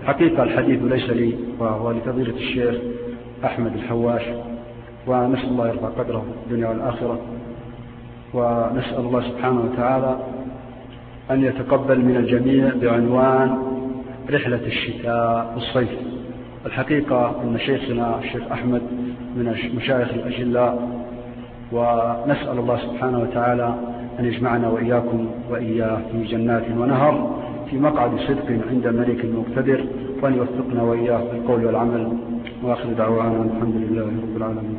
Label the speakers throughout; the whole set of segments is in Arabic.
Speaker 1: حقيقة الحديث ليس لي وهو لفضيلة الشيخ أحمد الحواش، ونسأل الله يرفع قدره في الدنيا والآخرة، ونسأل الله سبحانه وتعالى أن يتقبل من الجميع بعنوان رحلة الشتاء والصيف. الحقيقة أن شيخنا الشيخ أحمد من المشايخ الأجلاء، ونسأل الله سبحانه وتعالى أن يجمعنا وإياكم وإياه في جنات ونهر في مقعد صدق عند ملك مقتدر، وأن يوفقنا وإياه بالقول والعمل. وآخر دعوانا الحمد لله رب العالمين.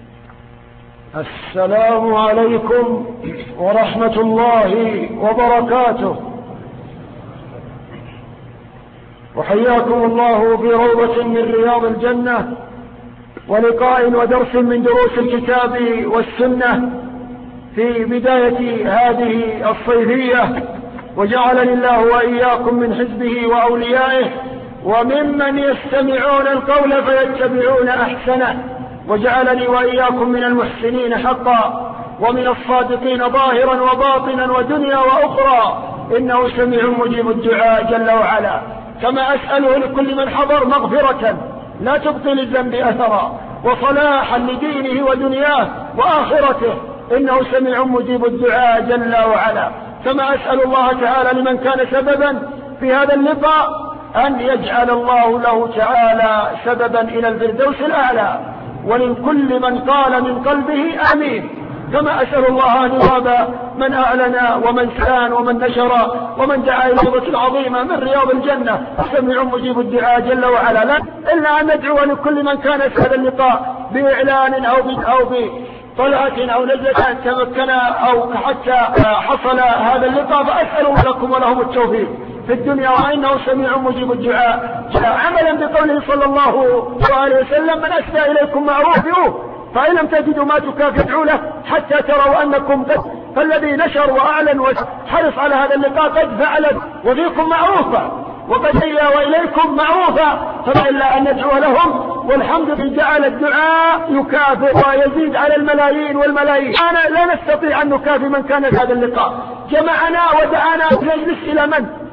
Speaker 2: السلام عليكم ورحمة الله وبركاته، وحياكم الله بروضة من رياض الجنة ولقاء ودرس من دروس الكتاب والسنة في بداية هذه الصيفية، وجعلني الله وإياكم من حزبه وأوليائه وممن يستمعون القول فيتبعون أحسنه، وجعلني وإياكم من المحسنين حقا ومن الصادقين ظاهرا وباطنا ودنيا وأخرى، إنه سميع مجيب الدعاء جل وعلا. كما أسأله لكل من حضر مغفرة لا تبطل الذنب أثرا، وصلاحا لدينه ودنياه وآخرته، إنه سميع مجيب الدعاء جل وعلا. كما أسأل الله تعالى لمن كان سببا في هذا اللقاء أن يجعل الله له تعالى سببا إلى الفردوس الأعلى، ولكل من قال من قلبه آمين. كما أسأل الله أن يرضى من أعلن ومن سان ومن نشر ومن دعا إلى الروضة العظيمة من رياض الجنة، سميع مجيب الدعاء جل وعلا. لا إلا أن ندعو لكل من كان في هذا اللقاء بإعلان أو بطلعة أو نزلة تمكن أو حتى حصل هذا اللقاء، فأسأل لكم ولهم التوفيق في الدنيا، وإنه سميع مجيب الدعاء، عملا بقوله صلى الله عليه وسلم: من أسدى إليكم معروفه فإن لم تجدوا ما تكافئوا له حتى تروا أنكم قد، فالذي نشر وأعلن وحرص على هذا اللقاء قد فعل وفيكم معروفا وقد هي وإليكم معروفا، فإلا أن ندعو لهم. والحمد لله جعل الدعاء يكافئ ويزيد على الملايين والملايين. أنا لا نستطيع أن نكافئ من كان في هذا اللقاء، جمعنا ودعانا نجلس إلى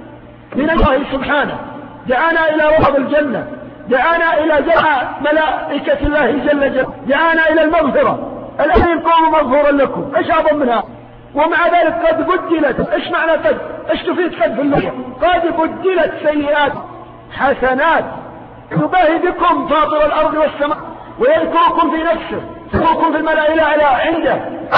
Speaker 2: من الله سبحانه، دعانا إلى روض الجنة، دعانا إلى جمع ملائكة الله جل جلاله، دعانا إلى المغفرة. الذين قاموا مغفورا لكم، ايش أعظم منها؟ ومع ذلك قد بدلت، ايش معنى قد؟ ايش تفيد قد في اللغة؟ قد بدلت سيئات حسنات. يباهي بكم فاطر الأرض والسماء ويذكركم في نفسه، يذكركم في الملأ الأعلى عنده،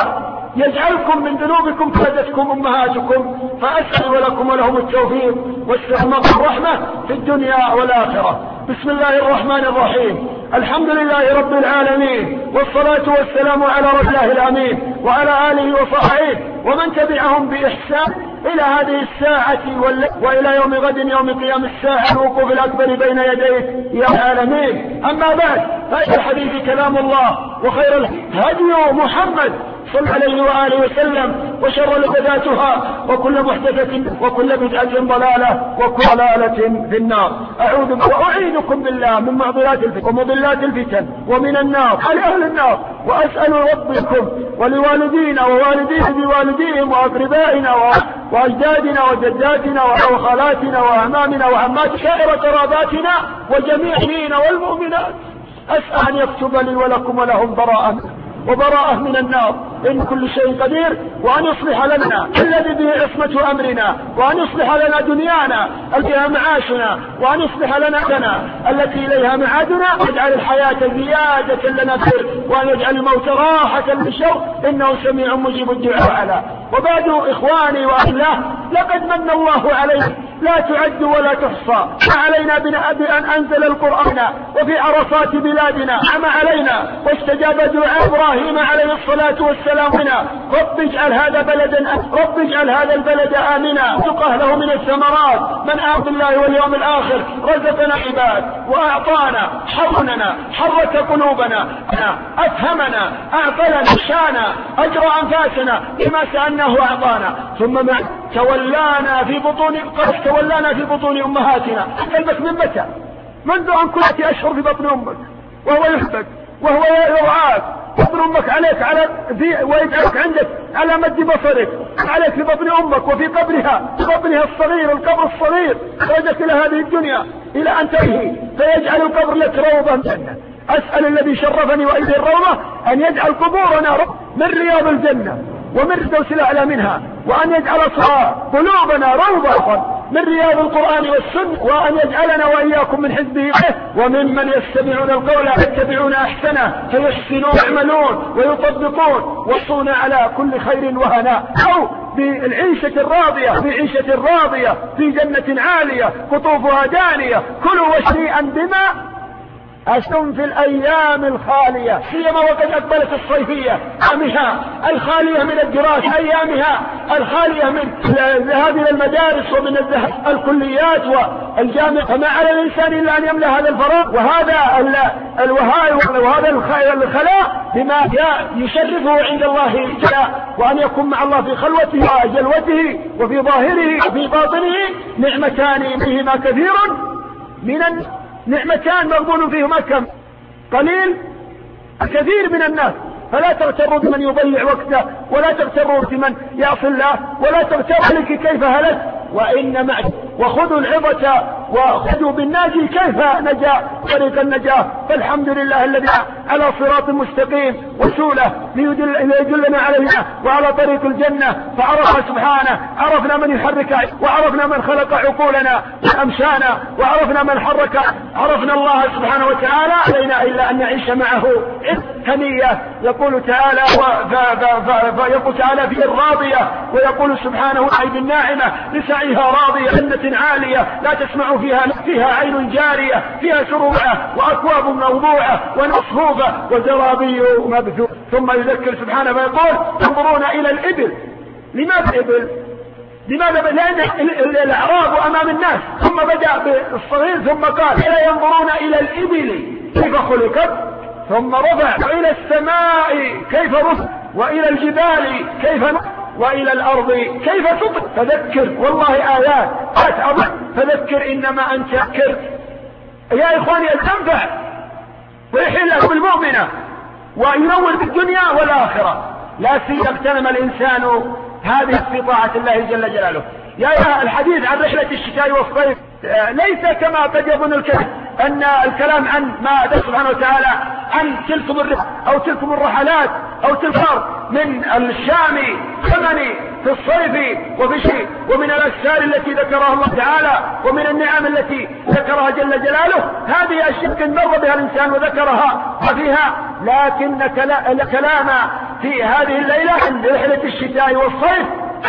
Speaker 2: يجعلكم من ذنوبكم فادتكم أمهاتكم. فأسأل لكم ولهم التوفيق والسلامة والرحمة في الدنيا والآخرة. بسم الله الرحمن الرحيم. الحمد لله رب العالمين، والصلاة والسلام على رسول الله الأمين وعلى آله وصحبه ومن تبعهم بإحسان إلى هذه الساعة وإلى يوم غد، يوم قيام الساعة، الوقوف الأكبر بين يديك يا العالمين. أما بعد، فإن الحديث كلام الله، وخير الهدي محمد صلى عليه وآله وسلم، وشر محدثاتها وكل محدثة وكل بدعة ضلالة وكل ضلالة في النار. وأعيذكم بالله من معضلات الفتن ومضلات الفتن ومن النار على أهل النار. وأسأل ربكم ولوالدينا ووالديهم بوالديهم وأقربائنا وأجدادنا وجداتنا وخالاتنا وأعمامنا وعمات سائر قراباتنا وجميع المؤمنين والمؤمنات، أسأل أن يكتب لي ولكم ولهم وبراءة من النار، إن كل شيء قدير، وأن يصلح لنا الذي به عصمة أمرنا، وأن يصلح لنا دنيانا التي فيها معاشنا، وأن يصلح لنا التي إليها معادنا، ويجعل الحياة زيادة لنا خير، وأن يجعل الموت راحة للشر، إنه سميع مجيب الدعاء. على وبعد إخواني وأهله، لقد من الله علينا لا تعد ولا تحصى، علينا بأن أنزل القرآن وفي عرصات بلادنا، عم علينا واستجاب دعاء إبراهيم عليه الصلاة والسلام لنا: رب اجعل هذا البلد آمنا، رزق أهله من الثمرات، من آمن بالله واليوم الآخر، رزقنا عباد وأعطانا، حرننا، حرك قلوبنا، أفهمنا، أعطلنا، شانا، أجرى أنفاسنا بما سألناه وأعطانا، ثم تولانا في بطون أمهاتنا. قلبك من متى؟ منذ أن كنت أشهر في بطن أمك وهو يحبك وهو يرعاك، بطن أمك عليك ويجعلك عندك على مد بصرك، عليك في بطن أمك وفي قبرها الصغير، القبر الصغير، خرجت إلى هذه الدنيا إلى أن تنهي فيجعل القبر لك روضة من الجنة. أسأل الذي شرفني وإيدي الروضة أن يجعل قبورنا من رياض الجنة ومن الفردوس الأعلى منها، وأن يجعل قلوبنا روضة من رياض القرآن والسنة، وأن يجعلنا وإياكم من حزبه وممن يستمعون القول يتبعون أحسنه فيحسنون يعملون ويطبقون وصون على كل خير وهناء، أو بالعيشة الراضية في جنة عالية قطوفها دانية كلوا واشريئا بما أستم في الأيام الخالية، سيما وقد أقبلت الصيفية، أيامها الخالية من الدراسة، أيامها الخالية من الذهاب إلى المدارس ومن الذهاب الكليات والجامعة، فما على الإنسان إلا أن يملأ هذا الفراغ وهذا الخلاء بما يشرفه عند الله جل، وأن يكون مع الله في خلوته وجلوته وفي ظاهره وفي باطنه نعمتان فيهما كثير من نعمتان مغبون فيهما كم قليل كثير من الناس، فلا تغتروا بمن يضيع وقته، ولا تغتروا بمن يعصي الله، ولا تغتروا لك كيف هلك وإن معك، وخذوا العظة وخذوا بالناجي كيف نجا طريق النجاة. فالحمد لله الذي على صراط مستقيم وسوله ليدلنا عليها وعلى طريق الجنة، فعرف سبحانه، عرفنا من يحرك، وعرفنا من خلق عقولنا وأمشانا، وعرفنا من حرك، عرفنا الله سبحانه وتعالى، علينا إلا أن نعيش معه هنية. يقول تعالى فيقول تعالى في الراضية، ويقول سبحانه عيد الناعمة لسعيها راضية جنة عالية لا تسمع فيها عين جارية فيها شروعة وأكواب موضوعة ومصفوفة وزرابي مبثوثة. ثم يذكر سبحانه فيقول ينظرون إلى الإبل. لماذا الإبل؟ لأن الأعراب أمام الناس، ثم بدأ بالصغير ثم قال لا ينظرون إلى الإبل كيف خلقت، ثم رفع إلى السماء كيف رفع، وإلى الجبال كيف نفع، وإلى الأرض كيف تطلق. فذكر والله آيات عظيمة، فذكر إنما أنت ذكر يا إخواني تنفع ويحل بالمؤمنة وينور بالدنيا والآخرة، لا سيما اغتنم الإنسان هذه في طاعة الله جل جلاله. يا الحديث عن رحلة الشتاء والصيف ليس كما قد يظن الكلام أن الكلام عن ما أدى سبحانه وتعالى عن تلكم الرحلات أو تلفار من الشام ثمن في الصيف وفي الشتاء، ومن الأسفار التي ذكرها الله تعالى ومن النعم التي ذكرها جل جلاله. هذه أشياء مر بها الإنسان وذكرها وفيها، لكن الكلام في هذه الليلة عن رحلة الشتاء والصيف،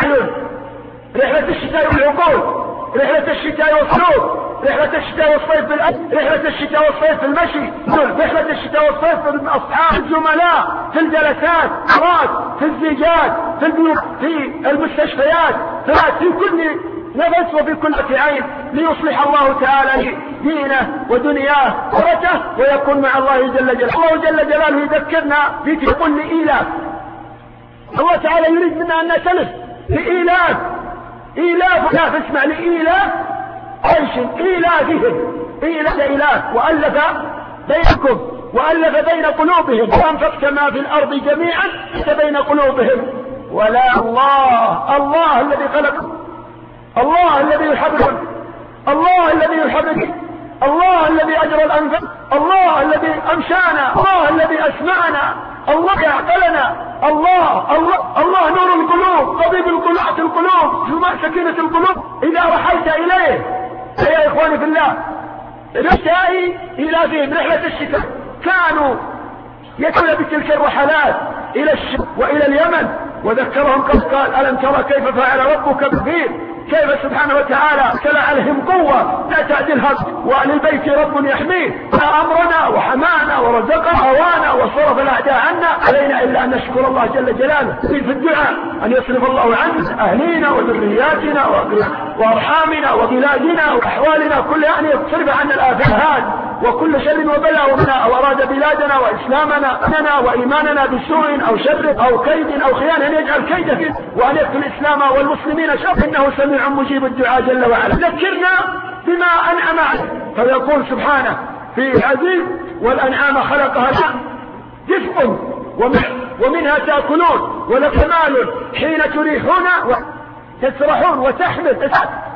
Speaker 2: رحلة الشتاء والعقول، رحلة الشتاء والسلوك، رحلة الشتاء والصيف في الأكل، رحلة الشتاء والصيف في المشي، رحلة الشتاء والصيف في الأصحاب، الزملاء، في الجلسات، في الزيجات، في البيوت، في المستشفيات، في كل نفس وفي كل عين، ليصلح الله تعالى دينه ودنياه ورثه ويكون مع الله جل جلاله. الله جل جلاله يذكرنا في كل إيلاف. الله تعالى يريد منا أن نسلف لإيلاف، إيلاف لا تسمع لإيلاف عيش، إيلافهم إيلاف، وألف بينكم وألف بين قلوبهم وأنفقت ما في الأرض جميعا بين قلوبهم. ولا الله الذي خلق، الله الذي يحرك، الله الذي يحرك، الله الذي أجرى الأنفس، الله الذي أمشانا، الله الذي أسمعنا، الله يعقلنا، الله نور القلوب، طبيب القلوب، جماع سكينة القلوب إذا رحلت إليه. يا إخواني في الله، رحلة إلى فين؟ رحلة الشتاء كانوا يأتون بتلك الرحلات إلى الشام وإلى اليمن، وذكرهم قال ألم ترى كيف فعل ربك بالفيل، كيف سبحانه وتعالى كلا عليهم قوة لا تعدلها، وللبيت رب يحميه، أمرنا وحمانا ورزقنا هوانا وصرف الأعداء عنا، علينا إلا أن نشكر الله جل جلاله في الدعاء أن يصرف الله عنا أهلينا وذرياتنا وأرحامنا وبلادنا وأحوالنا كلها، أن يصرف عنا الآفات وكل شر وبلاء ومنا، أو أراد بلادنا وإسلامنا وإيماننا بسوء أو شر أو كيد أو خيانة، أن يجعل كيده فيه وأن يقتل الإسلام والمسلمين شر، إنه سميع مجيب الدعاء جل وعلا. ذكرنا بما أنعم عليه، فيقول سبحانه في العزيز والأنعام خلقها دفء ومنها تأكلون ولكم مال حين تريحون وتسرحون وتحمل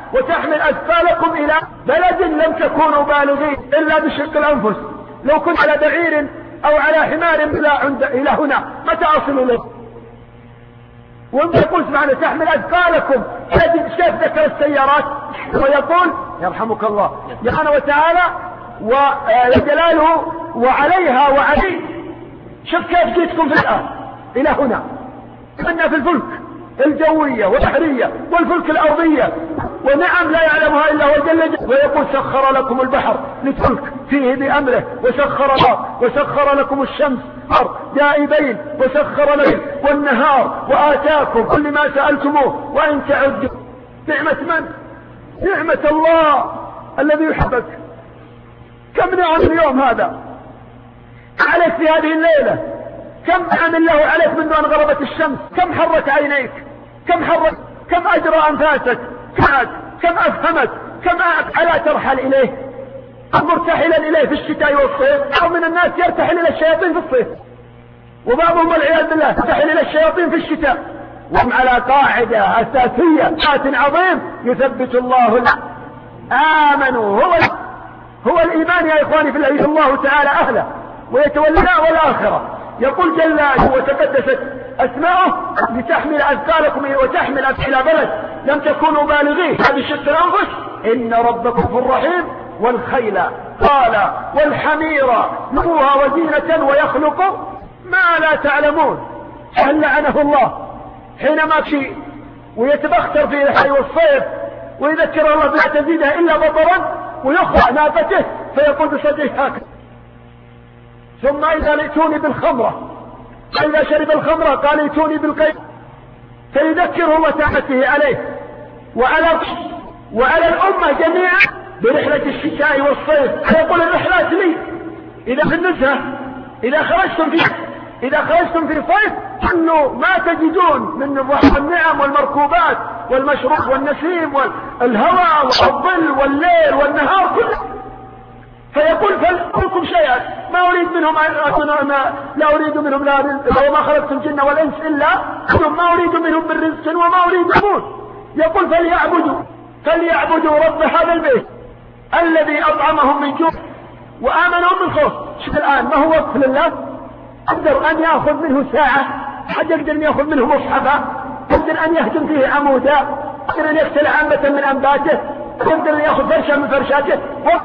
Speaker 2: وتحمل أثقالكم إلى بلد لم تكونوا بالغين إلا بشق الأنفس. لو كنت على بعير أو على حمار إلى هنا متى أصل إليه؟ وانت يقول سبحانه تحمل أثقالكم. كيف ذكر السيارات ويقول يرحمك الله سبحانه وتعالى وجلاله وعليها وعليه. شوف كيف جيتكم في الآن إلى هنا. كنا في الفلك الجوية والبحرية والفلك الأرضية، ونعم لا يعلمها إلا هو جل جلاله. ويقول سخر لكم البحر لتلك فيه بأمره وسخر لكم الشمس دائبين وسخر لكم والنهار وآتاكم كل ما سألتموه وإن تعدوا نعمة من؟ نعمة الله الذي يحبك. كم نعم اليوم هذا عليك في هذه الليلة؟ كم نعم الله عليك منذ أن غربت الشمس؟ كم حرك عينيك؟ كم أجرى أنفاسك؟ كم أفهمك؟ كم ألا ترحل إليه؟ مرتحلا إليه في الشتاء والصيف؟ أو من الناس يرتحل إلى الشياطين في الصيف، وبعضهم والعياذ بالله يرتحل إلى الشياطين في الشتاء. وهم على قاعدة أساسية عظيم يثبت الله آمنوا. هو الإيمان يا إخواني في الله، الله تعالى أهله ويتولنا والآخرة. يقول جل وتقدست أسماؤه لتحمل أثقالكم وتحمل إلى بلد لم تكونوا بالغيه بشق الأنفس إن ربكم غفور رحيم. والخيل قال والحمير نوها وزينة ويخلق ما لا تعلمون. هل لعنه الله حينما شيء ويتبختر في الحي والصيف ويذكر الله بلا تزيدها إلا بطرا ويخرع نافته فيقول بصدره هكذا. ثم إذا لئتوني بالخمرة، فإذا شرب الخمرة قال ائتوني بالقيء، فيذكره الله تعالى عليه وعلى الأمة جميعا برحلة الشتاء والصيف. فيقول الرحلات لي إذا في النزهة إذا خرجتم في الصيف أنه ما تجدون من النعم والمركوبات والمشروب والنسيم والهواء والظل والليل والنهار كله. فيقول فلكم شيئا ما أريد منهم لا أريد منهم وما خلقت الجن والإنس إلا ما أريد منهم من رزق وما أريد منهم. يقول فليعبدوا رب هذا البيت الذي أطعمهم من جوع وآمنهم من خوف. شوف الآن ما هو وقف لله؟ يقدر أن يأخذ منه ساعة، حد يقدر أن يأخذ منه مصحفا، يقدر أن يهدم فيه عمودا، يقدر أن يقتل عامة من أنباته، يقدر أن يأخذ فرشة من فرشاته.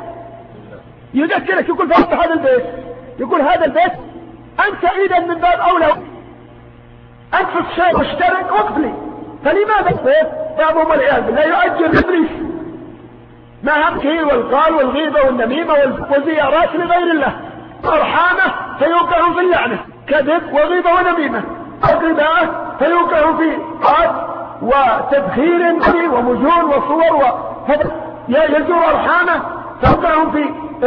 Speaker 2: يذكرك يقول فرص هذا البيت، يقول هذا البيت أنت إذا من باب أولى أنفس شيء مشترك وقف لي. فلماذا البيت بعضهم والعياذ بالله يؤجر إبليس ما همكه والقال والغيبة والنميمة والزيارات لغير الله، أرحامه فيوقعهم في اللعنة، كذب وغيبة ونميمة، أقرباءه فيوقعهم في قاد وتبخير ومجون وصور يجور أرحامه فيوقعهم في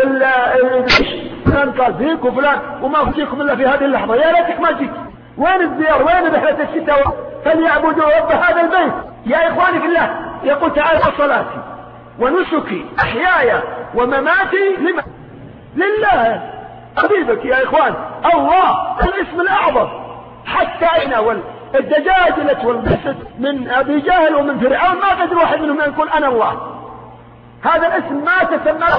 Speaker 2: فلان قال فيك وفلان وما فيكم إلا في هذه اللحظة. يا ليتك ما جيت. وين الزيار؟ وين رحلة الشتاء؟ فليعبدوا رب هذا البيت. يا إخواني في الله يقول تعالى صلاتي ونسكي أحياي ومماتي لله. حبيبك يا إخوان الله الاسم الأعظم. حتى أين والدجاجلة والبسط من أبي جهل ومن فرعون ما قدر واحد منهم يقول أنا الله. هذا الاسم ما تسمى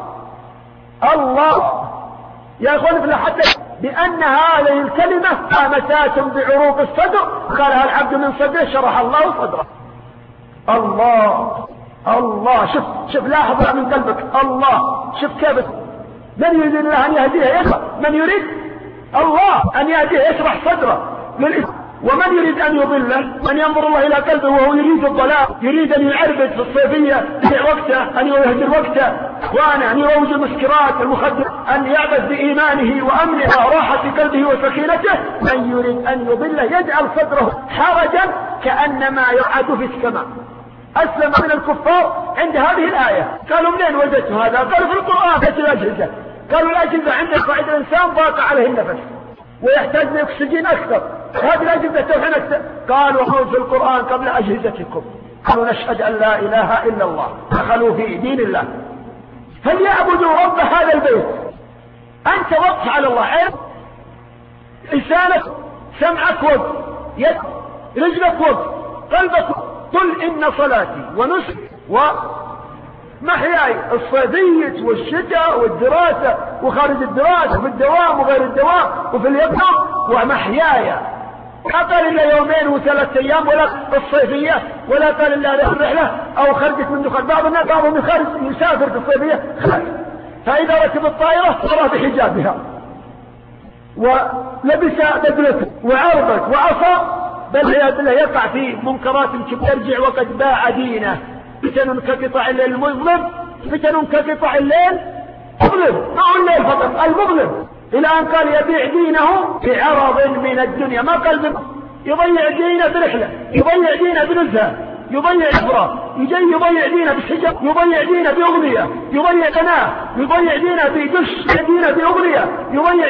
Speaker 2: الله يا إخواني في الله. حتى بأن هذه الكلمة قامتات بعروق الصدر قالها العبد من صدره شرح الله صدره. الله شوف لاحظ من قلبك الله. شوف كيف من يريد الله أن يهديه يشرح، من يريد الله أن يهديه يشرح صدره للإسلام. ومن يريد أن يضله أن ينظر الله إلى قلبه وهو يريد الضلال، يريد أن يعربد في الصيفية في وقته، أن يهدر وقته وأنا أن يروج المسكرات المخدرة، أن يعبث بإيمانه وأمنه وراحة قلبه وسكينته. من يريد أن يضله يجعل صدره حرجا كأنما يعاد في السماء. أسلم من الكفار عند هذه الآية. قالوا منين وجدتوا هذا؟ قالوا في القرآن في الأجهزة. قالوا الأجهزة عند قاعد الإنسان ضاق عليه النفس ويحتاج لأكسجين أكثر. هذه الأجهزة توحين أكثر. قالوا هم في القرآن قبل أجهزتكم. قالوا نشهد أن لا إله إلا الله. دخلوا في دين الله. فليعبدوا رب هذا البيت. أنت وقف على الله. عين لسانك سمعك وقف، يد رجلك وقف، قلبك. قل إن صلاتي ونسكي ومحياي الصيفية والشتاء والدراسة وخارج الدراسة وفي الدوام وغير الدوام وفي اليقظة ومحياي. لا قال إلا يومين وثلاث أيام ولا الصيفية، ولا قال إلا الرحلة أو خرجت من دخل. بعض الناس بعضهم يسافر في الصيفية خارج، فإذا ركب الطائرة طلع بحجابها ولبس بدلته وعرضت وعصى، بل عياذ بالله يقع في منكرات يرجع وقد باع دينه. فتن كقطع الليل المظلم، فتن كقطع الليل مظلم، ما هو الليل فقط المظلم، إلى أن قال يبيع دينه بعرض من الدنيا. ما قال يضيع دينه برحلة، يضيع دينه بنزهة، يضيع إفراط، يضيع دينه بالحجاب، يضيع دينه بأغنية، يضيع قناة، يضيع دينه بدش، دينه بأغنية، يضيع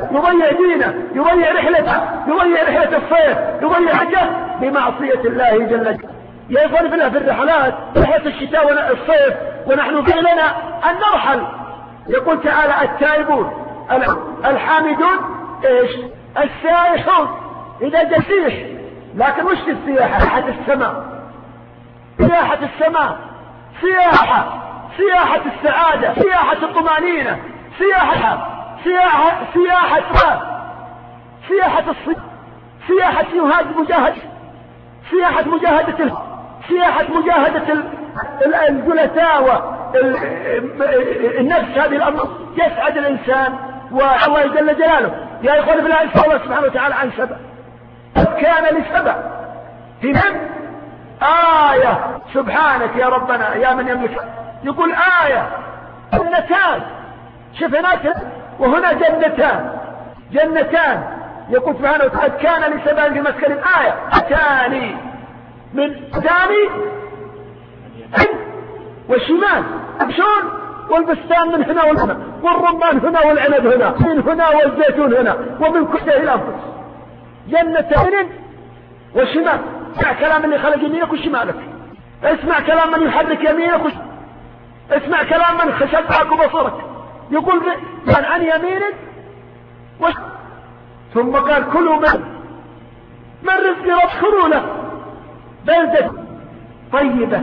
Speaker 2: رحلة الصيف، يضيع حاجة بمعصية الله جل جلاله. يا إخواني في الرحلات، رحلة الشتاء والصيف ونحن في لنا أن نرحل. يقول تعالى التائبون الحامدون ايش؟ السائحون. إذا جسيح، لكن مش السياحة، سياحة السماء، سياحة السماء، سياحة السعادة، سياحة الطمأنينة، سياحة الصيف، سياحة مجاهدة الجلساء النفس. هذه الأمر يسعد الإنسان والله جل جلاله. يا إخواني بالله، نسأل الله سبحانه وتعالى عن سبأ. كان لسبأ في من آية، سبحانك يا ربنا يا من يملك. يقول آية جنتان، شوف هناك وهنا جنتان. يقول سبحانه وتعالى كان لسبأ في مسكن آية أتاني من قدامي والشمال يمشون، والبستان من هنا والهنا، والرمان هنا والعنب هنا، من هنا والزيتون هنا، ومن كل شيء الأنفس. جنتين وشمال. اسمع كلام اللي خلق يمينك وشمالك، اسمع كلام من يحرك يمينك اسمع كلام من خشبعك وبصرك. يقول عن يمينك ثم قال كلوا من رزق ربكم له بلدة طيبة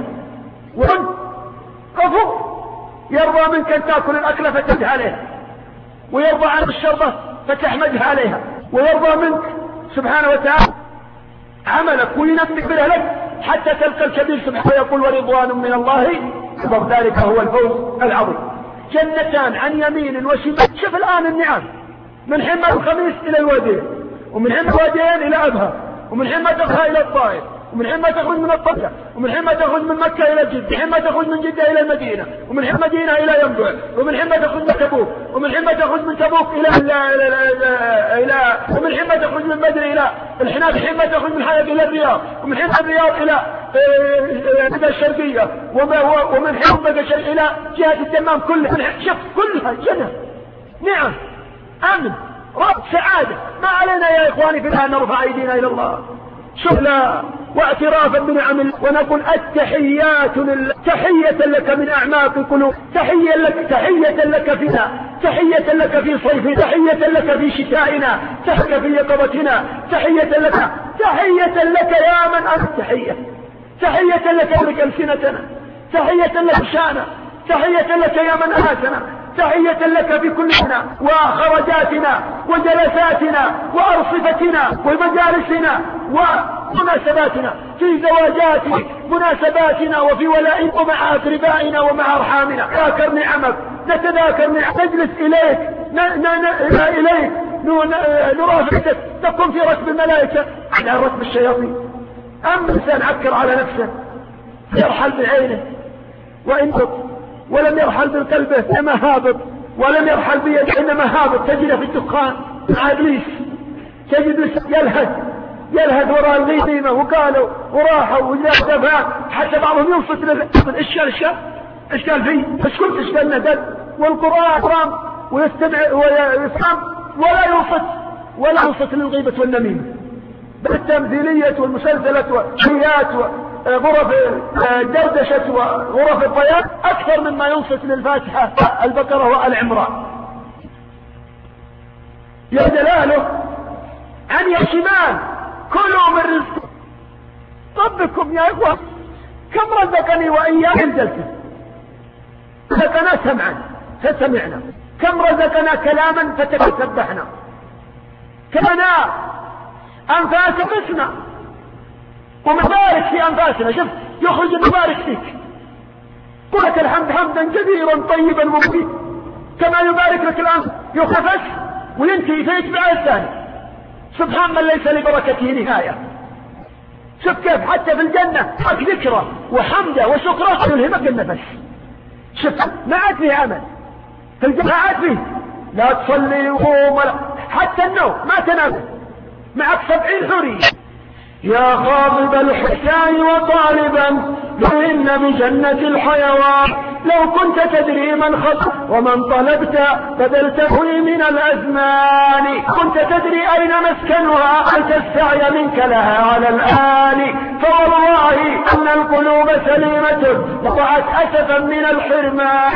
Speaker 2: غفور يرضى منك أن تأكل الأكلة فتمدح عليها، ويرضى عن الشربة فتحمدها عليها، ويرضى منك سبحانه وتعالى عملك وينمك برهلك حتى تلقى الكبير سبحانه ويقول ورضوان من الله أكبر، ذلك هو الفوز العظيم. جنتان عن يمين وشمال. شوف الآن النعم من حين الخميس إلى الوادين، ومن حين الوادين إلى أبها، ومن حين ما تخرج إلى الطائف، ومن حين ما تخرج من الطبع، ومن حين ما تخرج من مكة إلى جدة، ومن حين ما تخرج من جدة إلى المدينة، ومن حين مدينة إلى ينبع، ومن حين ما تخرج من تبوك، ومن حين ما تخرج من تبوك إلى ومن حين ما تخرج من بدر إلى الحناف، حين ما تخرج من حلب إلى الرياض، ومن حين الرياض إلى الشرقية، ومن حين إلى جهة التمام كلها. شوف كلها جنة، نعم، أمن، رب، سعادة. ما علينا يا إخواني في الآن نرفع أيدينا إلى الله شكرا واعترافا بنعم الله ونقول التحيات لله، تحية لك من أعماق القلوب، تحية لك فينا، تحية لك في صيفنا، تحية لك في شتائنا، تحية في يقظتنا، تحية لك يا من أنت، تحية لك يملك ألسنتنا، تحية لك شانا، تحية لك يا من آتنا، تحية لك في كلنا وخرجاتنا وجلساتنا وأرصفتنا ومجالسنا ومناسباتنا، في زواجات مناسباتنا وفي ولائم ومع أقربائنا ومع أرحامنا. نذاكر نعمك، نتذاكر نعمك، نجلس إليك نرافقك، تكون في ركب الملائكة على ركب الشياطين. أما الإنسان عكر على نفسه يرحل بعينه وإنبط، ولم يرحل بقلبه إنما هابط، ولم يرحل بيده إنما هابط. تجد في الدخان مع إبليس، تجد يلهد وراء الغيمة، وقالوا وراحوا وجاء حتى بعضهم ينصت إشكال فيه، فشكلت إشكال ندد، والقرآن أكرام ويستمع ويفهم ولا ينصت للغيبة والنميمة، بل التمثيلية والمسلسلة والحيات وغرف الدردشة وغرف الضياء أكثر مما ينصت للفاتحة البقرة والعمران. يا جلاله عن الشمال كلوا من رزق ربكم. يا إخوة كم رزقني وإياك الجلسة، رزقنا سمعا فسمعنا، كم رزقنا كلاما فتسبحنا، كمنا أنفاس قسنا ومبارك في أنفاسنا. شوف يخرج المبارك فيك، قل لك الحمد حمدا كثيرا طيبا مبين، كما يبارك لك الآن يخفش وينتهي فيتبع الثاني. سبحان من ليس لبركته نهاية. شوف كيف حتى في الجنة حق ذكره وحمده وشكره يلهمك النفس. شوف ما عاد فيه أمل في الجنة، ما عاد فيه لا تصلي وقوم ولا حتى النوم ما تنام، معك 70 حورية. يا خاطب الحسان وطالبا فإن بجنة الحيوان، لو كنت تدري من خطب ومن طلبت بذلته من الأزمان، كنت تدري أين مسكنها أنت السعي منك لها على الآن، فوالله أن القلوب سليمة وقعت أسفا من الحرمان،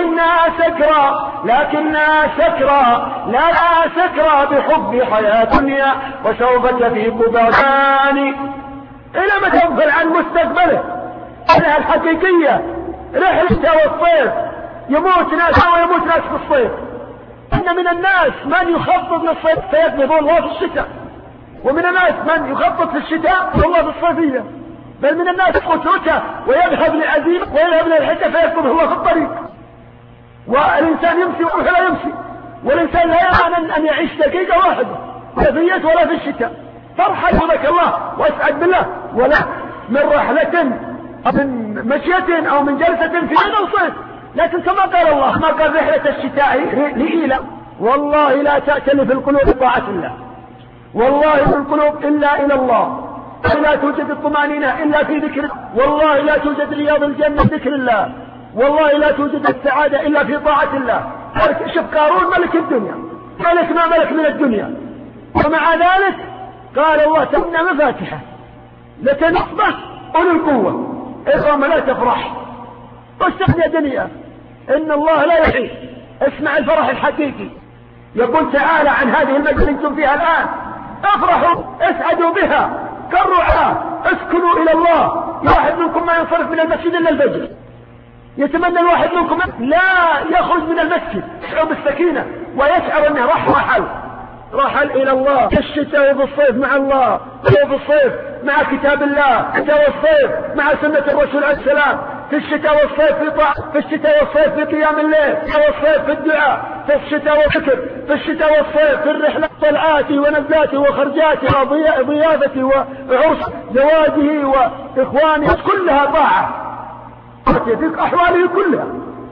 Speaker 2: لكنها سكرى لا سكرى بحب حياة دنيا وسوف تفيق بعدان. إلى ما تغفل عن مستقبله إنها الحقيقية رحلته والصيف، يموت ناس ويموت ناس في الصيف. إن من الناس من يخطط للصيف فيقبض الله في الشتاء، ومن الناس من يخطط في الشتاء والله في الصيفية، بل من الناس قتلته ويذهب لعزيمة ويذهب للحتة فيقبض الله في الطريق. والإنسان يمشي وروح لا يمشي، والإنسان لا يمكن أن يعيش دقيقة واحدة لا في الصيف ولا في الشتاء. فرحة بك الله واسعد بالله، ولا من رحلة من مشية أو من جلسة في هذا الصيف. لكن كما قال الله، ما قال رحلة الشتاء لإيلة، والله لا تأتلف القلوب بطاعة الله، والله في القلوب إلا إلى الله، لا توجد الطمأنينة إلا في ذكر، والله لا توجد رياض الجنة ذكر الله، والله لا توجد السعادة إلا في طاعة الله. شوف قارون ملك الدنيا، ملك ما ملك من الدنيا، ومع ذلك قال الله تعالى مفاتحة لتنصبه أولي القوة إرم لا تفرح واستغنى دنيا إن الله لا يحيي. اسمع الفرح الحقيقي، يقول تعالى عن هذه المجلس انتم فيها الآن، افرحوا اسعدوا بها كالرعاة، اسكنوا إلى الله. واحد منكم ما ينصرف من المسجد إلا الفجر، يتمنى الواحد منكم لا يخرج من المسجد يشعر بالسكينة ويشعر أنه رحل إلى الله. في الشتاء وفي الصيف مع الله، وفي الصيف مع كتاب الله، في الشتاء والصيف مع سنة الرسول عليه السلام، في الشتاء والصيف في طاعة، في الشتاء والصيف في قيام الليل، في الشتاء والصيف في الدعاء، في الشتاء والذكر، في الشتاء والصيف في الرحلة، طلعاته ونزلاته وخرجاته وضيافته وعرس زواجه وإخوانه، كلها طاعة في أحواله كلها.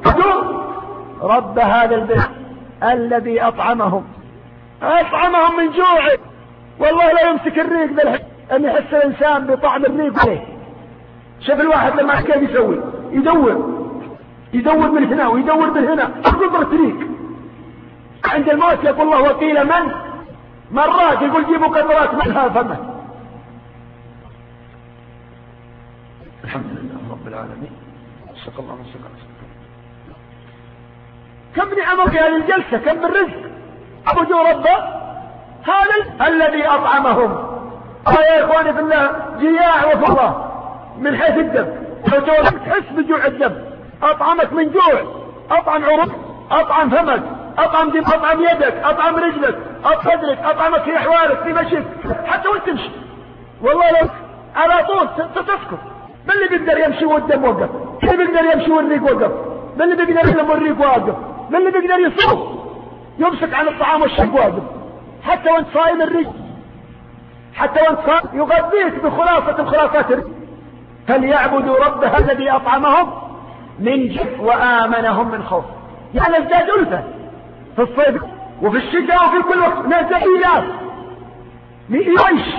Speaker 2: رب هذا البيت الذي أطعمهم من جوع، والله لا يمسك الريق بالحق أن يحس الإنسان بطعم الريق عليه. شوف الواحد لما كيف يسوي، يدور من هنا ويدور من هنا، قدرة ريق. عند الموت يقول الله وقيل من مرات يقول جيبوا قطرات منها فمه. الحمد لله رب العالمين، شكر الله وشكر. كم نعمة في هذه الجلسة، كم من رزق. عبدوا ربه هذا الذي أطعمهم. يا إخواني في الله جياع وفضة من حيث الدم، تحس بجوع الدم. أطعمك من جوع، أطعم عروق، أطعم فمك، أطعم دم، أطعم يدك، أطعم رجلك، أطعم صدرك، أطعمك في أحوالك في مشيك، حتى وانت تمشي والله لو على طول تسكت. من اللي بيقدر يمشي والدم وقف؟ من اللي بيقدر يمشي والريق وقف؟ من اللي بيقدر يلم والريق واقف؟ من اللي بيقدر يصوم يمسك عن الطعام والشرب واجب؟ حتى وانت صايم الرزق، حتى وانت صايم يغذيك بخلاصة الخلاصات الرزق. فليعبدوا رب الذي أطعمهم من جوع وآمنهم من خوف. يعني ازداد ألفة في الصيف وفي الشتاء وفي كل وقت. ناس إيلاف لإيش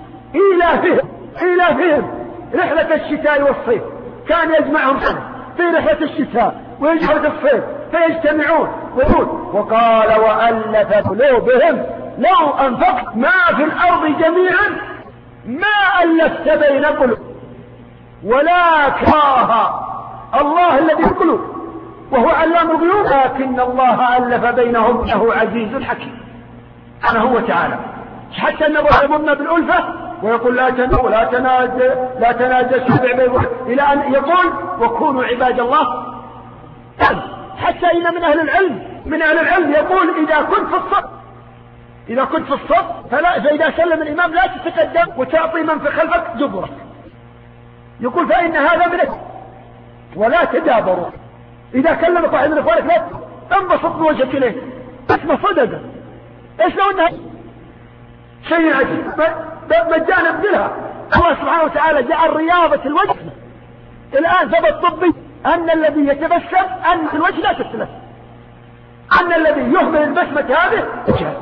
Speaker 2: إيلافهم رحلة الشتاء والصيف، كان يجمعهم في رحلة الشتاء ويجمعهم في الصيف فيجتمعون ويقول وقال وألف قلوبهم لو أنفقت ما في الأرض جميعا ما ألفت بين قلوب ولكن الله الذي في القلوب وهو علام الغيوب، لكن الله ألف بينهم إنه عزيز حكيم. أنا هو تعالى حتى أن يظلمنا بالألفة ويقول لا تناجسوا إلى أن يقول وكونوا عباد الله. حتى إن من أهل العلم يقول إذا كنت في الصف فإذا سلم الإمام لا تتقدم وتعطي من في خلفك دبرك، يقول فإن هذا منك، ولا تدابروا. إذا كلمك واحد من إخوانك لا انبسط بوجهك إليه، اسمه صدقة. إيش لو أنها شيء عجيب مجانا بدلها. الله سبحانه وتعالى جعل رياضة الوجه. الآن ثبت طبي أن الذي يتبسم أن الوجه لا تتلف، أن الذي يهمل البسمة هذه جهل.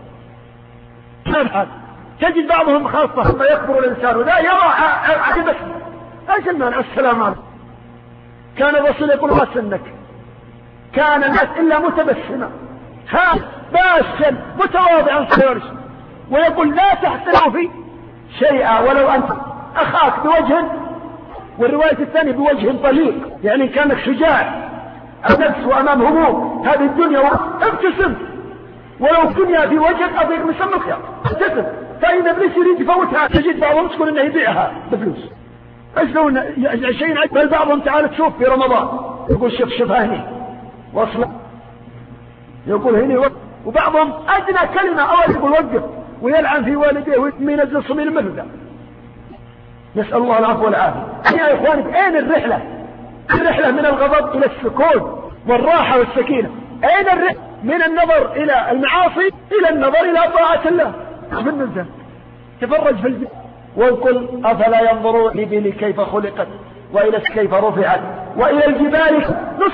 Speaker 2: تجد بعضهم خاصة لما يكبر الإنسان ولا يرى عدي بسمة ايش المانع؟ السلام عليكم. كان الرسول يقول ما سنك، كان الناس إلا متبسما باسا متواضعا صغيرش، ويقول لا تحسنوا في شيئا ولو أنت أخاك بوجه، والرواية الثانية بوجه طليق، يعني كانك شجاع النفس وأمام هموم هذه الدنيا ابتسم، ولو الدنيا في وجهك أضيق من سم الخيار ابتسم. فإذا ابليس يريد يفوتها تجد بعضهم تقول انه يبيعها بفلوس. ايش لو شيء عجب. بل بعضهم تعال تشوف في رمضان يقول شوف هني وصل، يقول هني وبعضهم أدنى كلمة أول يقول وقف ويلعن في والديه وينزل صميل مثل ذا. نسأل الله العفو والعافية. يا إخواني أين الرحلة من الغضب إلى السكون والراحة والسكينة؟ أين الرحلة من النظر إلى المعاصي إلى النظر إلى طاعة الله؟ بالنسبة تفرج في الجبال وقل أفلا ينظرون الإبل كيف خلقت وإلى كيف رفعت وإلى الجبال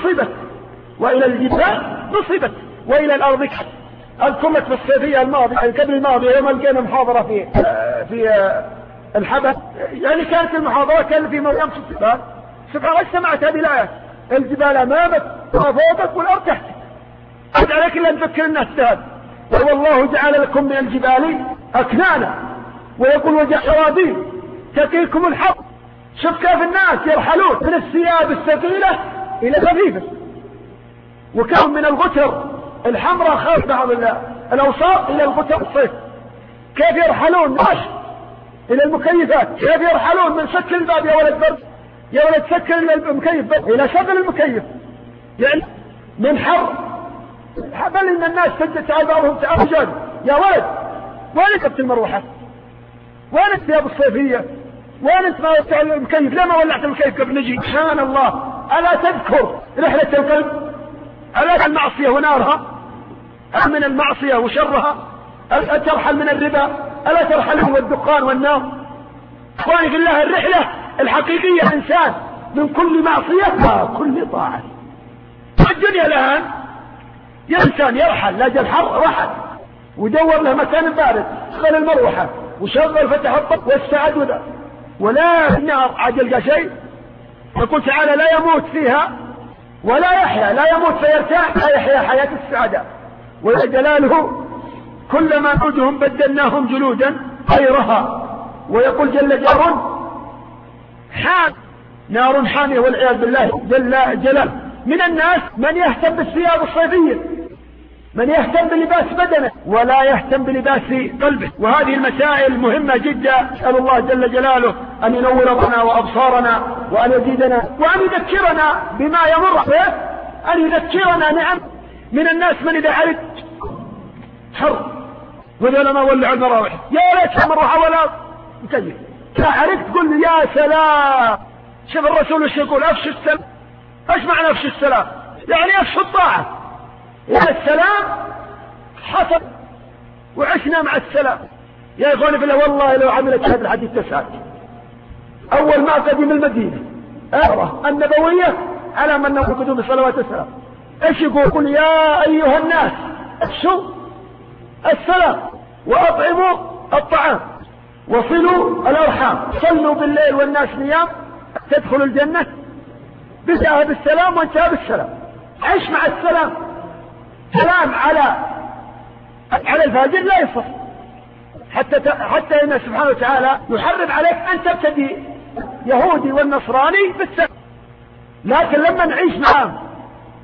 Speaker 2: نصبت وإلى الأرض كحت. أذكر لك في الصيفية الماضية قبل الماضية يوم لقينا محاضرة في الحبس، يعني كانت المحاضرة كان في مريم سبحان الله سمعت هذه الآية: الجبال أمامك وفوقك والأرض تحتك أرد عليك إلا أن تفكر الناس تهد. والله جعل لكم من الجبال أكنانا، ويقول وجع شرابيل تقيكم الحق. شوف كيف الناس يرحلون من الثياب الثقيلة إلى خفيفة، وكم من الغتر الحمراء خاف بعض الأوساط إلى الغتر الصيف. كيف يرحلون ماشي إلى المكيفات، كيف يرحلون من سكر الباب يا ولد برد يا ولد سكر المكيف إلى شغل المكيف، يعني من حر. بل إن الناس تجد تعال بعضهم تعال يا ولد وين كبت المروحة، وين الثياب الصيفية، وين انت ما وسع المكيف، ليه ما ولعت المكيف قبل نجي؟ سبحان الله. ألا تذكر رحلة القلب؟ ألا المعصية ونارها؟ من المعصية وشرها؟ ألا ترحل من الربا؟ ألا ترحل من الدخان والنار؟ اخواني في الله، الرحلة الحقيقية إنسان من كل معصية كل طاعة. الدنيا الآن يا إنسان يرحل لا جل حر رحل ودور له مكان بارد، خل المروحة وشغل فتح الطب واستعد وذا، ولا النار عجل شيء. يقول تعالى: لا يموت فيها ولا يحيا، لا يموت فيرتاح، لا يحيا حياة السعادة. وجلاله كلما نعودهم بدلناهم جلودا غيرها. ويقول جل جلاله: نار حامية والعياذ بالله جل جلاله. من الناس من يهتم بالثياب الصيفية، من يهتم بلباس بدنه ولا يهتم بلباس قلبه. وهذه المسائل مهمة جدا. أسأل الله جل جلاله أن ينور لنا وأبصارنا وأن يزيدنا وأن يذكرنا بما يمر به، أن يذكرنا. نعم، من الناس من إذا عرف حر وإذا لما ولع المراوح يا ليت مروحة ولا مكيف، عرفت تقول يا سلام. شوف الرسول ايش يقول: افشوا السلام. ايش معنى افشوا السلام؟ يعني افشوا الطاعة. يا السلام حصل وعشنا مع السلام. يا اخواني بالله، والله لو عملت هذا الحديث تسعد. اول ما قدم المدينة النبوية على من نقول قدوم صلوات السلام، ايش يقول؟ يا ايها الناس افشوا السلام واطعموا الطعام وصلوا الارحام، صلوا بالليل والناس نيام تدخل الجنة. بدأها بالسلام وانتهى بالسلام. عيش مع السلام. سلام على الفاجر لا يصح، حتى إن سبحانه وتعالى يحرم عليك أن تبتدي يهودي والنصراني بالسلام. لكن لما نعيش معهم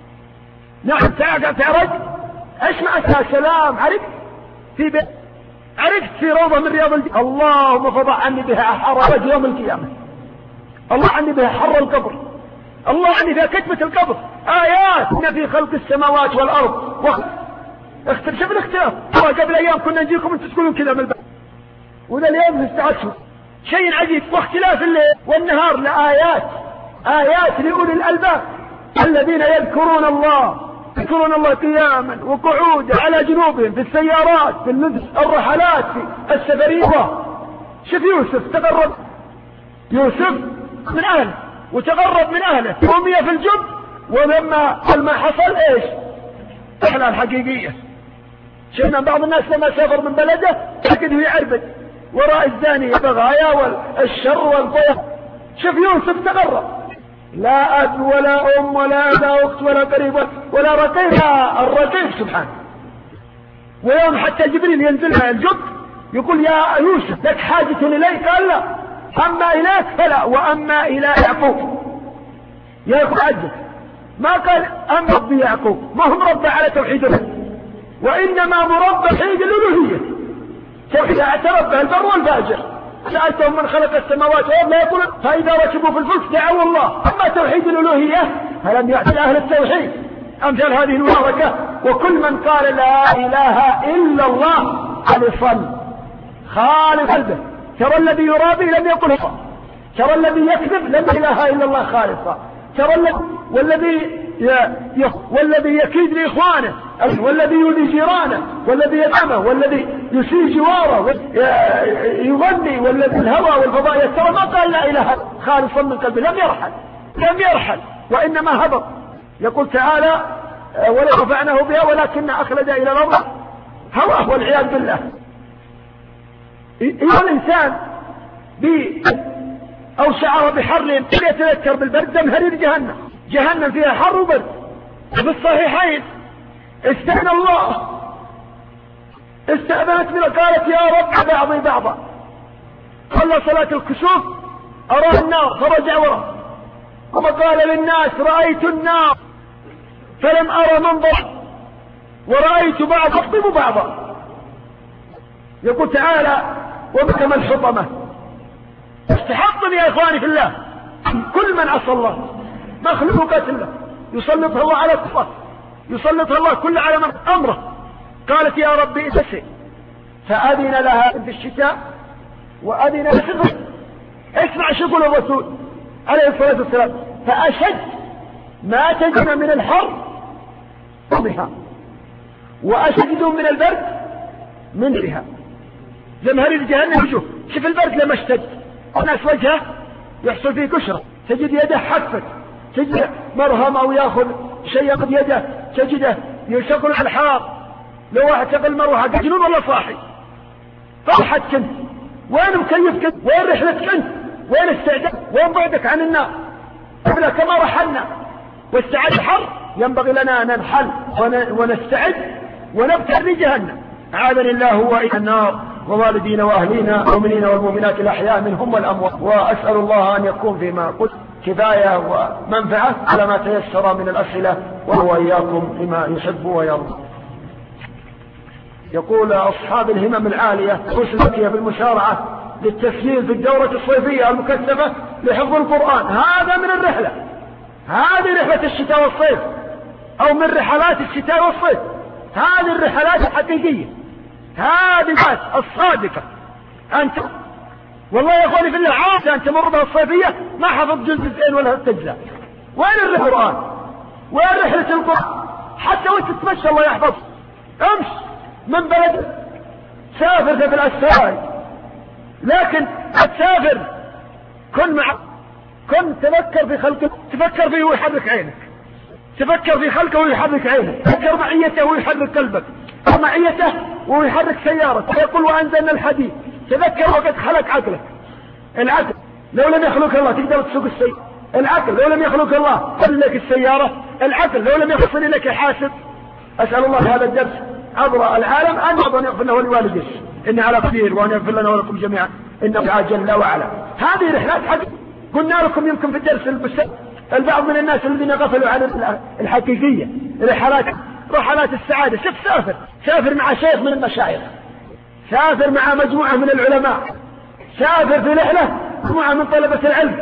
Speaker 2: نحن تعرج عيش مع سلام. عرف في بيت عرفت في روضة من رياض الجنة. اللهم فضع عني بها حر يوم القيامة، الله عني بها حر القبر، الله عني بها كتمة القبر. آيات إن في خلق السماوات والأرض شوف الاختلاف. قبل أيام كنا نجيكم أنتم تقولون كذا من الباب، وذا اليوم نستعدشوا شيء عجيب. واختلاف الليل والنهار لآيات، آيات لأولي الألباب الذين يذكرون الله قياما وقعودا على جنوبهم، في السيارات، في اللبس، الرحلات، في السفرية. شوف يوسف تقرب، يوسف من أهله وتقرب من أهله، رمي في الجب، ولما حصل إيش؟ إحنا الحقيقية شفنا بعض الناس لما سافر من بلده تجده يعربد وراء الزانية بغايا والشر والضيق. شوف يوسف تقرب، لا أب ولا أم ولا أخت ولا قريب ولا رقيب، الرقيب سبحانه. ويوم حتى جبريل ينزل الجب يقول يا يوسف لك حاجة إليك؟ قال لا، أما إليك فلا، وأما إلى يعقوب يعقوب عجل. ما قال أما ربي يعقوب، ما هم ربى على توحيد الله، وإنما مربى توحيد الألوهية، توحيد اعترف به البر والفاجر. سألتهم من خلق السماوات والأرض لا يقولون، فإذا ركبوا في الفلك دعوا الله. أما توحيد الألوهية فلم يأتي أهل التوحيد أمثال هذه المباركة. وكل من قال لا إله إلا الله خالصا خالص قلبه. ترى الذي يرابي لم يقل، ترى الذي يكذب لم إله إلا الله خالصا، ترى والذي يكيد لإخوانه، والذي يؤذي جيرانه، والذي يدعمه، والذي يسيء جواره، يغني، والذي الهوى والفضاء ترى ما قال لا إله خالصا من قلبه، لم يرحل وإنما هبط. يقول تعالى ولا رفعناه بها ولكن أخلد إلى الأرض هواه والعياذ بالله. إذا الإنسان أو شعر بحر يتذكر بالبرد زمهرير جهنم فيها حر وبرد. في الصحيحين استأذنت منه قالت يا رب بعضي بعضا. صلى صلاة الكسوف أراه النار فرجع وراه، وما قال للناس رأيت النار فلم أرى منظر ورأيت بعض أخطب بعضا. يقول تعالى وبكم الحطمة. استحقني يا إخواني في الله كل من عصى الله مخلوقات الله يسلطها الله على كفر، يسلطها الله كل على أمره. قالت يا ربي اسقي، فأذن لها في الشتاء وأذن لها. اسمع شغل الرسول عليه الصلاة والسلام، فأشد ما تجد من الحر بها، وأشد من البرد من بها. زمهرير جهنم وجوه. شوف البرد لما اشتد الناس وجهه يحصل فيه قشرة، تجد يده حفت، تجد مرهم أو يأخذ شيء قد يده تجده يشغل الحار. لو واحد شغل مروحة جنون والله صاحي. فرحت كنت، وين مكيف كنت، وين رحلة كنت، وين استعداد، وين بعدك عن النار قبل كما رحلنا. واستعد الحر ينبغي لنا أن ننحل ونستعد ونبتعد لجهنم. عاذني الله وإلى النار ووالدينا وأهلينا المؤمنين والمؤمنات الأحياء منهم والأموات. وأسأل الله أن يكون فيما قلت كفاية ومنفعة على ما تيسر من الأسئلة، وهو إياكم لما يحب ويرضى. يقول أصحاب الهمم العالية مسلكية بالمسارعة للتسجيل في الدورة الصيفية المكثفة لحفظ القرآن. هذا من الرحلة، هذه رحلة الشتاء والصيف، أو من رحلات الشتاء والصيف. هذه الرحلات الحقيقية، هذه الصادقة. أنت والله يا أخواني في الله عاد أن تمر بها الصيفية ما حفظ جزئين ولا تجزاء. وين القرآن؟ وين رحلة القرآن؟ حتى وانت تتمشى الله يحفظ. امش من بلد سافر في الأسفار، لكن تسافر كن تفكر في خلقه، تفكر فيه ويحرك عينك، تفكر في خلقه ويحرك عينك، تفكر معيته ويحرك قلبك، معيته ويحرك سيارتك. يقول وأنزلنا الحديد، تذكر وقد خلق عقلك. العقل لو لم يخلق الله تقدر تسوق السيارة. العقل لو لم يخلق الله قل لك السيارة. العقل لو لم يغفر لك يحاسب. أسأل الله هذا الدرس عبر العالم أن يغفر له ولوالديه، إن على قدير، وأن يغفر لنا ولكم جميعا إنه جل وعلا. هذه رحلات حق قلنا لكم يمكن في الدرس البعض من الناس الذين غفلوا عن الحقيقية رحلات السعادة. شوف سافر مع شيخ من المشايخ، سافر مع مجموعة من العلماء، سافر في رحلة مجموعة من طلبة العلم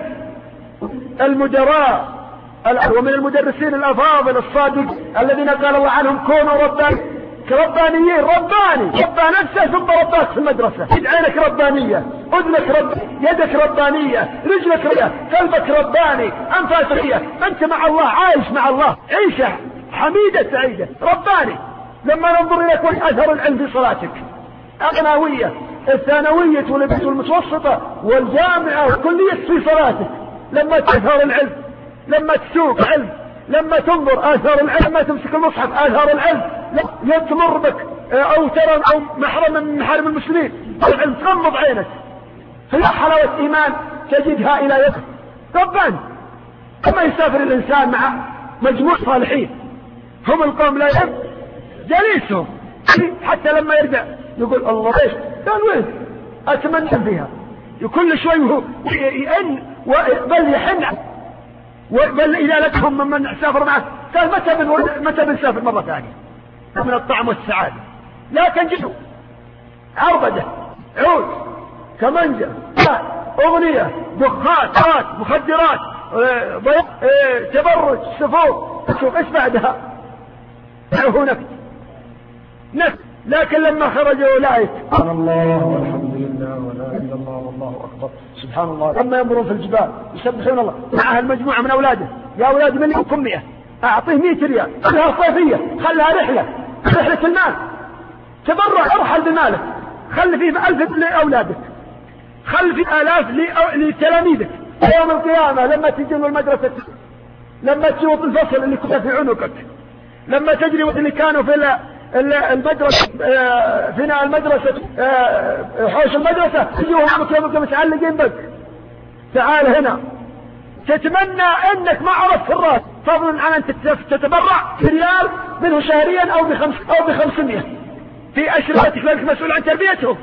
Speaker 2: المدراء ومن المدرسين الأفاضل الصادق الذين قال الله عنهم كونوا ربانيين. رباني ربى نفسه ثم رباك في المدرسة. عينك ربانية، أذنك يدك ربانية، رجلك ربانية، قلبك رباني، أنفاسك ربانية. أنت مع الله عايش مع الله عيشة حميدة سعيدة رباني. لما ننظر إليك أثر العلم في صلاتك، الثانوية والمتوسطة والجامعة والكلية في صلاتك، لما تأثر العلم، لما تسوق علم، لما تنظر آثار العلم، لما تمسك المصحف آثار العلم، لا تمر بك أو ترى أو محرم من محارم المسلمين العلم، تغمض عينك. هي حلاوة إيمان تجدها إلى يدك ربان. كما يسافر الإنسان مع مجموع صالحين هم القوم لا يحب جليسهم، حتى لما يرجع يقول الله ايش قال وين أتمنى فيها، كل شوي هو يئن بل يحن، بل إذا لكم من سافر معه قال متى بنسافر مرة ثانية من الطعم والسعادة. لا تنجحوا عربدة، عود، كمنجة، أغنية، دخان، مخدرات، تبرج، سفور، شوف ايش بعدها هو نفس. لكن لما خرجوا لايت سبحان الله والحمد لله ولا اله الا الله والله اكبر سبحان الله. لما يمرون في الجبال يسبحون الله معها المجموعة من اولاده، يا اولاد من لكم 100 اعطيه 100 ريال، خلها صيفية، خلها رحلة المال، تبرع ارحل بمالك، خلي فيه 1000 لاولادك، خلي فيه 1000 لتلاميذك. يوم القيامة لما تجي المدرسة، لما تجيب الفصل اللي كنت في عنقك، لما تجري اللي كانوا في المدرسة فينا المدرسة حوش المدرسة، يجيهم عمك متعلقين بك، تعال هنا تتمنى انك ما عرفت في الراس، فضلا عن ان تتبرع بريال منه شهريا او ب500 في اشرفتك، لانك مسؤول عن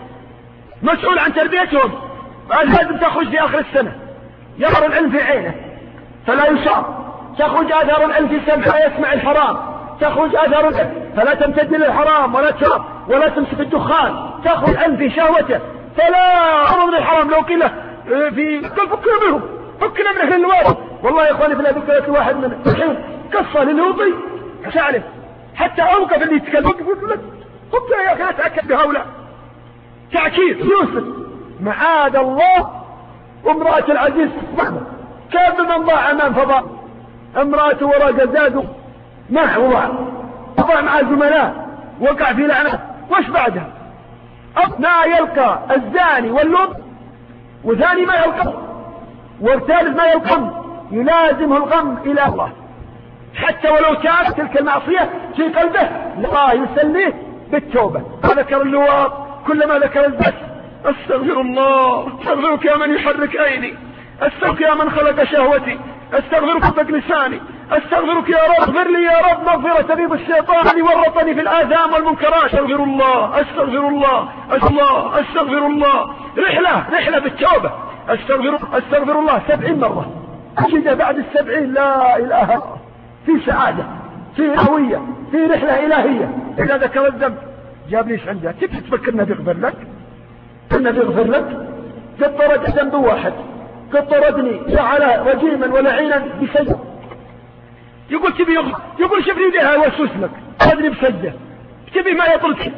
Speaker 2: تربيتهم. لازم تخرج في اخر السنة يظهر العلم في عينه فلا يشعر، تخرج اثار العلم في سمعه لا يسمع الحرام، تخرج اثار العلم فلا تمتد للحرام ولا تشرب ولا تمسك الدخان، تخرج العلم في شهوته فلا تقرب من الحرام. لو قيل في فكنا منهم، فكنا من اهل الوارث. والله يا اخواني في الله ذكرت واحد من الحين قصة للوطي شعره حتى اوقف اللي يتكلم، قلت لك يا اخي اتاكد بهؤلاء تعكير يوسف معاذ الله. امرأة العزيز كيف من ضاع امام فضاء، امرأة وراء جزاده محو وضع مع الزملاء وقع في لعنة. وش بعدها؟ ما يلقى الزاني واللب، وثاني ما يلقى، والثالث ما يلقى، يلازمه الغم الى الله حتى ولو كانت تلك المعصية في قلبه لا يسليه بالتوبة. ذكر اللواط كلما ذكر البس استغفر الله، استغفرك يا من يحرك عيني، استغفرك يا من خلق شهوتي، استغفرك فك لساني، استغفرك يا رب، اغفر لي يا رب مغفرة تبيض الشيطان الذي ورطني في الآثام والمنكرات. استغفر الله استغفر الله استغفر الله. رحلة بالتوبة. استغفر الله 70 مرة، كذا بعد 70 لا إله إلا الله، في سعادة، في هوية، في رحلة إلهية. إذا ذكر الذنب جاب ليش عنده، كيف تفكرنا بيغفر لك؟ قلنا بيغفر لك، قد طرد ذنب واحد، قد طردني جعل رجيما ولعينا بسجد. يقول تبي يغفر، يقول شوف لي لها يوسوس لك أدري بسجده، تبي ما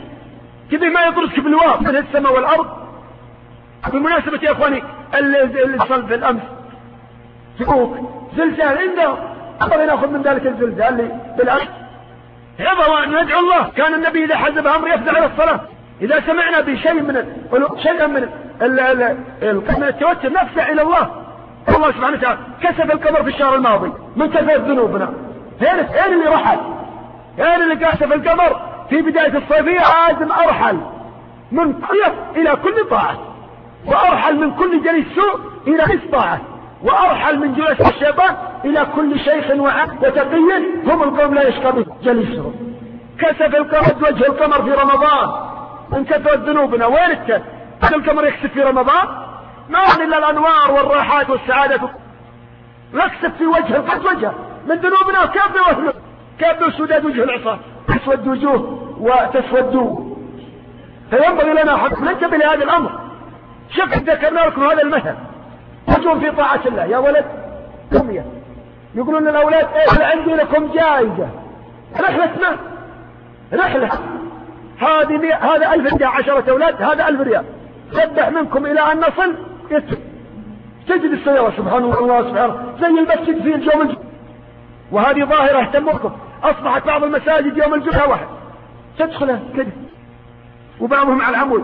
Speaker 2: يطردك بالواقع من السماء والأرض. بالمناسبة يا اخواني اللي صار في الامس سقوط زلزال عنده، أبغى ناخذ من ذلك الزلزال اللي بالامس يبغى ندعو الله. كان النبي اذا حزب امر يفزع الى الصلاه، اذا سمعنا بشيء من التوتر نفزع الى الله. الله سبحانه وتعالى كسف القمر في الشهر الماضي من كثرة ذنوبنا. هين اللي رحل، هين اللي كسف القمر في بداية الصيفية. لازم ارحل من قرية الى كل طاعة، وارحل من كل جليس سوء الى طاعة، وارحل من جلوس الشيطان الى كل شيخ وتقي هم القوم لا يشقى به جليسهم. كسف القمر وجه القمر في رمضان من كثرة ذنوبنا. وين القمر يكسف في رمضان؟ ما هو الا الانوار والراحات والسعادة. يكسف في وجه القمر وجه من ذنوبنا. كيف سداد وجه العصاة، تسود وجوه وتسود فينبغي لنا حق ننتبه لهذا الأمر. شوف ذكرنا لكم هذا المثل، هجوم في طاعة الله. يا ولد أمية يقولون للأولاد إيه عندي لكم جائزة، رحلة ما رحلة، هذا 1000 ريال، 10 أولاد هذا 1000 ريال، سبح منكم إلى أن نصل تجد السيارة سبحان الله سبحانه زي المسجد في اليوم الجمعة. وهذه ظاهرة اهتمكم، أصبحت بعض المساجد يوم الجمعة واحد تدخلها كده وبعضهم على العمود.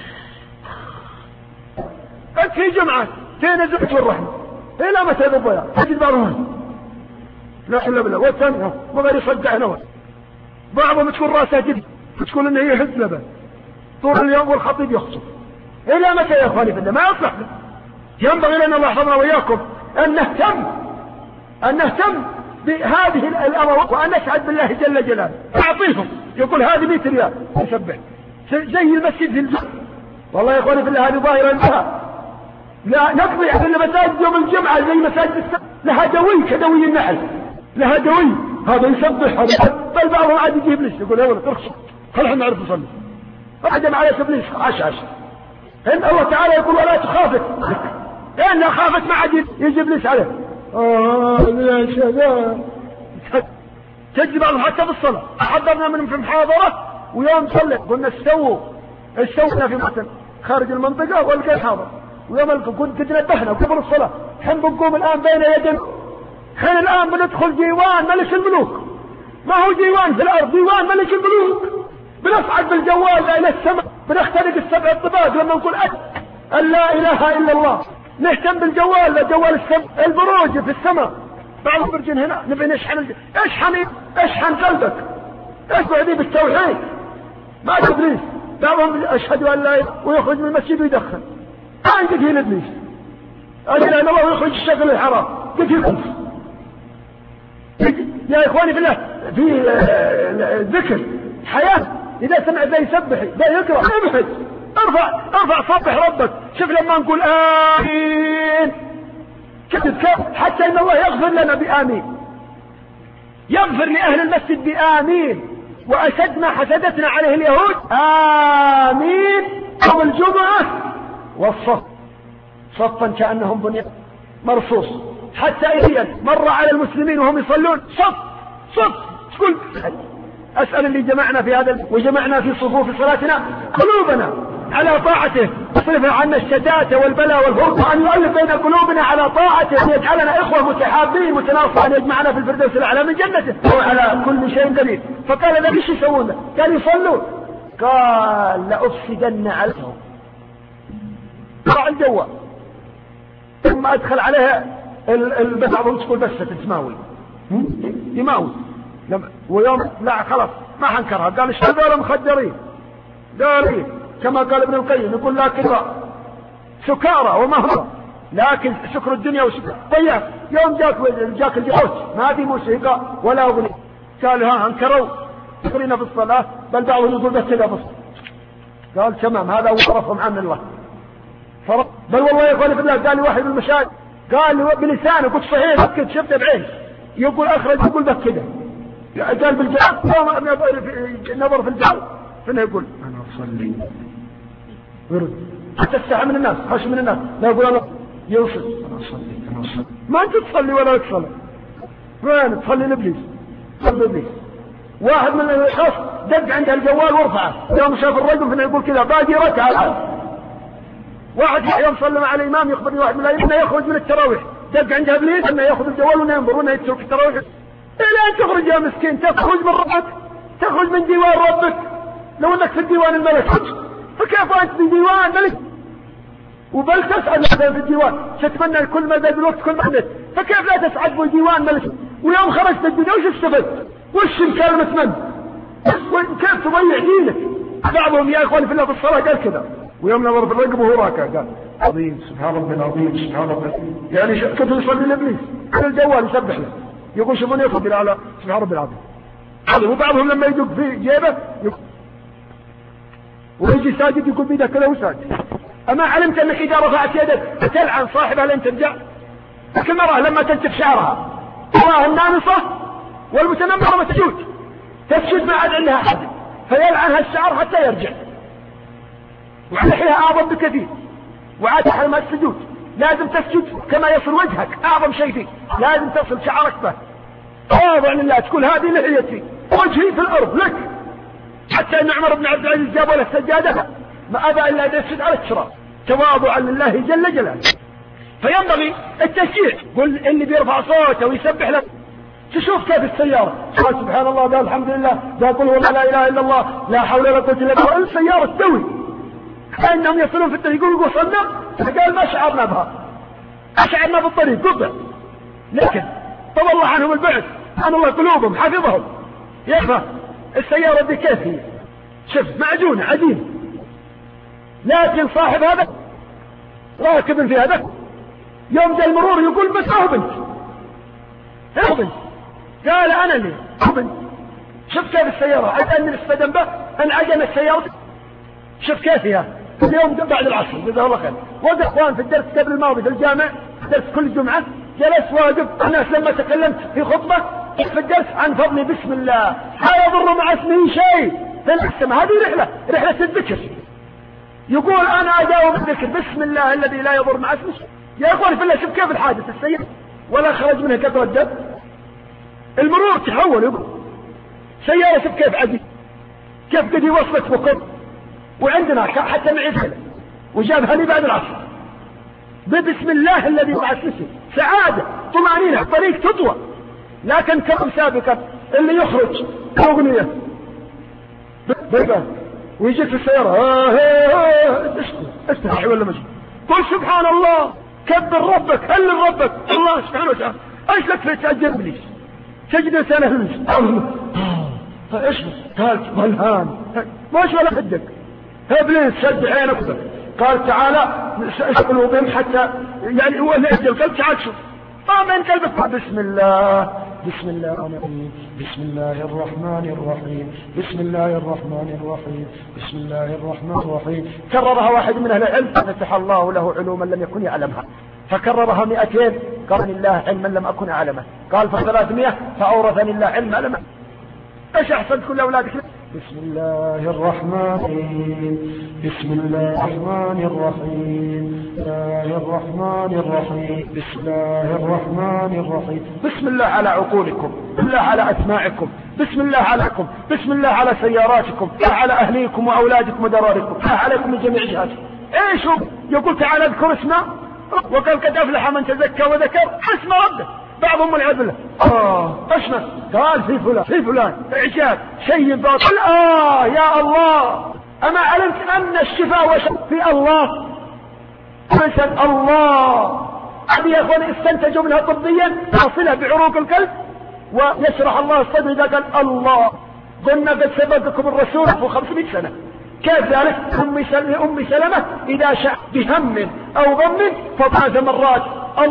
Speaker 2: أنت في جمعة تنزلت والرحمة إلى متى ذبها تجد بعضهم لا حول بالله، والثاني ما غير يصدع نوع، بعضهم تكون راسها جدي تقول إن هي حزلبة طول اليوم والخطيب يخطب. إلى متى يا أخواني في الله؟ ما يصلح. ينبغي لنا الله يحفظنا وإياكم أن نهتم بهذه الأمر وأن نسعد بالله جل جلاله. أعطيهم يقول هذه 100 ريال يسبح زي المسجد في الجمعة. والله يا أخواني في الله هذه ظاهرة انتهى. لا نقضي في المساجد يوم الجمعة زي مساجد السبت لها دوي كدوي النحل، لها دوي هذا يسبح هذا، بل بعضهم عاد يجيب ليش يقول يا ولد ارخص خلينا نعرف نصلي، أحد على سبليس عش إن الله تعالى يقول ولا تخافت، لأنها خافت ما عاد يجيب ليش عليه يا شباب. تجي بعضهم حتى بالصلاة. حضرنا من في محاضرة ويوم صلي قلنا استونا في محسن خارج المنطقة والقى حاضر، ويوم كنت تنبهنا قبل الصلاة حين بنقوم الآن بين يدنا، حين الآن بندخل ديوان ملك الملوك، ما هو ديوان في الأرض، ديوان ملك الملوك. بنصعد بالجوال إلى السماء، بنخترق السبع الطباق لما نقول أن لا إله إلا الله، نهتم بالجوال لجوال السماء، البروج في السماء، بعض البرجين هنا نبي نشحن اشحن قلبك، اشبع ذي بالتوحيد ما تبليس. بعضهم أشهد أن لا إله ويخرج من المسجد ويدخن، ما عندك هنا إبليس أجل أن الله يخرج الشغل الحرام قلت يكون. يا إخواني بالله في ذكر حياة، إذا سمع ذا يسبح ذا يقرأ ابحث ارفع صبح ربك. شوف لما نقول آمين حتى إن الله يغفر لنا بآمين، يغفر لأهل المسجد بآمين. وأشد ما حسدتنا عليه اليهود آمين يوم الجمعة والصف صفا كأنهم بنيان مرصوص، حتى إذا مر على المسلمين وهم يصلون صف تقول أسأل اللي جمعنا في هذا وجمعنا في صفوف صلاتنا قلوبنا على طاعته، يصرف عنا الشتات والبلاء والفرق، وأن يؤلف بين قلوبنا على طاعته، أن يجعلنا إخوة متحابين متناصرين، أن يجمعنا في الفردوس الأعلى من جنته، هو على كل شيء دليل. فقال ذا ايش يسوون؟ قال يصلون، قال لأفسدن عليهم طلع الجوال ثم أدخل عليها بعضهم تقول بس تسماوي يماوي ويوم لا خلاص ما حنكرها، قال الشباب مخدرين، قال إيه كما قال ابن القيم يقول لكن سكارى ومهرة، لكن سكر الدنيا وسكر طيب. يوم جاك الجحوش ما في موسيقى ولا أغنية، قال ها انكروا سكرنا في الصلاة، بل بعضهم يقول بس كذا بس. قال تمام هذا وصرفهم عن الله فرق. بل والله يا اخواني في الله قال لي واحد من المشايخ قال لي بلسانه قلت صحيح أكد شفته بعين يقول أخرج يقول بك كذا، قال بالجواب نظر في الجواب فإنه يقول أنا أصلي ويرد حتى الساعة من الناس خش من الناس لا يقول أنا يوصل أنا أصلي ما أنت تصلي ولا تصلي وين تصلي لإبليس صلي إبليس. واحد من الأشخاص دق عند الجوال ورفعه يوم شاف الرجل فإنه يقول كذا باقي ركعة. واحد يوم صلى مع الإمام يخبرني واحد من الأئمة يخرج من التراويح دق عند إبليس أنه يأخذ الجوال وينظر وأنه يترك التراويح. إلى أن تخرج يا مسكين تخرج من ربك، تخرج من ديوان ربك، لو أنك في الديوان الملك فكيف أنت في ديوان ملك وبل تسعد في الديوان تتمنى كل ما ذا بالوقت كل ما حدث، فكيف لا تسعد في ديوان ملك ويوم خرجت الدنيا وش استفدت؟ وش الكلمة من؟ كيف تضيع دينك؟ بعضهم يا إخواني في الله في الصلاة قال كذا ويوم نظر في الرقب وهو راكع قال عظيم سبحان ربي العظيم سبحان ربي، يعني كنت يصلي لإبليس على الجوال يسبح له يقول شوفوني يخرج الأعلى سبحان ربي العظيم. وبعضهم لما يدق في جيبه ويجي ساجد يقول بيدك كذا وساجد. أما علمت أنك إذا رفعت يدك تلعن صاحبها لن ترجع؟ لكن المرأة لما تنتف شعرها الله النامصة والمتنمرة تسجد ما عاد عندها حد فيلعنها الشعر حتى يرجع. ولحيها أعظم بكثير، وعاد حرم السجود لازم تسجد كما يصل وجهك، أعظم شيء فيه لازم تصل شعرك به واضع لله، تقول هذه لحيتي وجهي في الأرض لك. حتى أن عمر بن عبد العزيز جاب له سجادة ما أبى إلا أن يسجد على التراب تواضعا لله جل جلاله. فينبغي التشجيع. قل اللي بيرفع صوته ويسبح له تشوف كيف السيارة قال سبحان الله، قال الحمد لله، قال قل والله لا إله إلا الله، لا حول ولا قوة إلا بالله، السيارة تسوي كأنهم يصلون في الطريق. يقول وصلنا، قال ما شعرنا بها، أشعرنا بالطريق قطع، لكن طب الله عنهم البعث، سبحان الله قلوبهم حفظهم. يكفى السيارة دي كيف هي؟ شوف معجونة عديم، لكن صاحب هذا راكب في هذا يوم جاء المرور يقول بس بنت قال أنا لي بنت. شوف كيف السيارة عشان نستدم به انعجن السيارة. شوف كيف هي اليوم بعد العصر جزاه الله خير. وقف اخوان في الدرس قبل الماضي في الجامع، درس كل جمعة، جلس واقف الناس لما تكلمت في خطبة في الدرس عن فضل بسم الله لا يضر مع اسمه شيء في السماء. هذه رحلة الذكر. يقول أنا أداوم الذكر بسم الله الذي لا يضر مع اسمه. يا أخوان في الله شوف كيف الحادث السيء ولا خرج منها كثرة الدم. المرور تحول يقول سيارة شوف كيف عدي، كيف قد وصلت بكر، وعندنا حتى معي فعلا وجابها لي بعد العصر بسم الله الذي مع اسمه سعادة طمأنينة طريق تطوى. لكن كم سابقا اللي يخرج أغنية ويجيك في السيارة استحي ولا مجد، قل سبحان الله، كبر ربك، هلل ربك الله سبحانه وتعالى. ايش لك في تأجر ابليس تجد سنة همس ايش قال والهان ماش ولا خدك ابليس شد عينك. قال تعالى اشغلوا بهم حتى يعني هو نأجل. قال تعال شوف ما من قلبك بسم الله بسم الله الرحمن بسم الله الرحمن الرحيم بسم الله الرحمن الرحيم بسم الله الرحمن الرحيم. كررها واحد من اهل العلم فتح الله له علوما لم يكن يعلمها، فكررها 200 قال الله علما لم اكن اعلمه، قال ف300 فاورثني الله علما لم. ايش احسن كل اولادك؟ بسم الله الرحمن الرحيم بسم الله الرحمن الرحيم بسم الله الرحمن الرحيم بسم الله الرحمن الرحيم. بسم الله على عقولكم، بسم الله على أسماعكم، بسم الله عليكم، بسم الله على سياراتكم، على أهليكم وأولادكم ودراركم، عليكم من جميع جهاتكم. ايش هو؟ يقول تعالى اذكر اسمه، وقال قد أفلح من تزكى وذكر اسم ربه. بعضهم العياذ بالله اشمس قال في فلان اعجاب شيء باطل. يا الله اما علمت ان الشفاء في الله مثل الله. هذه يا اخواني استنتجوا منها طبيا تصلها بعروق القلب ويشرح الله الصدر اذا قال الله. قلنا قد سبقكم الرسول في 500 سنة. كيف ذلك؟ أم سلمة إذا شاء بهم أو غم فثلاث مرات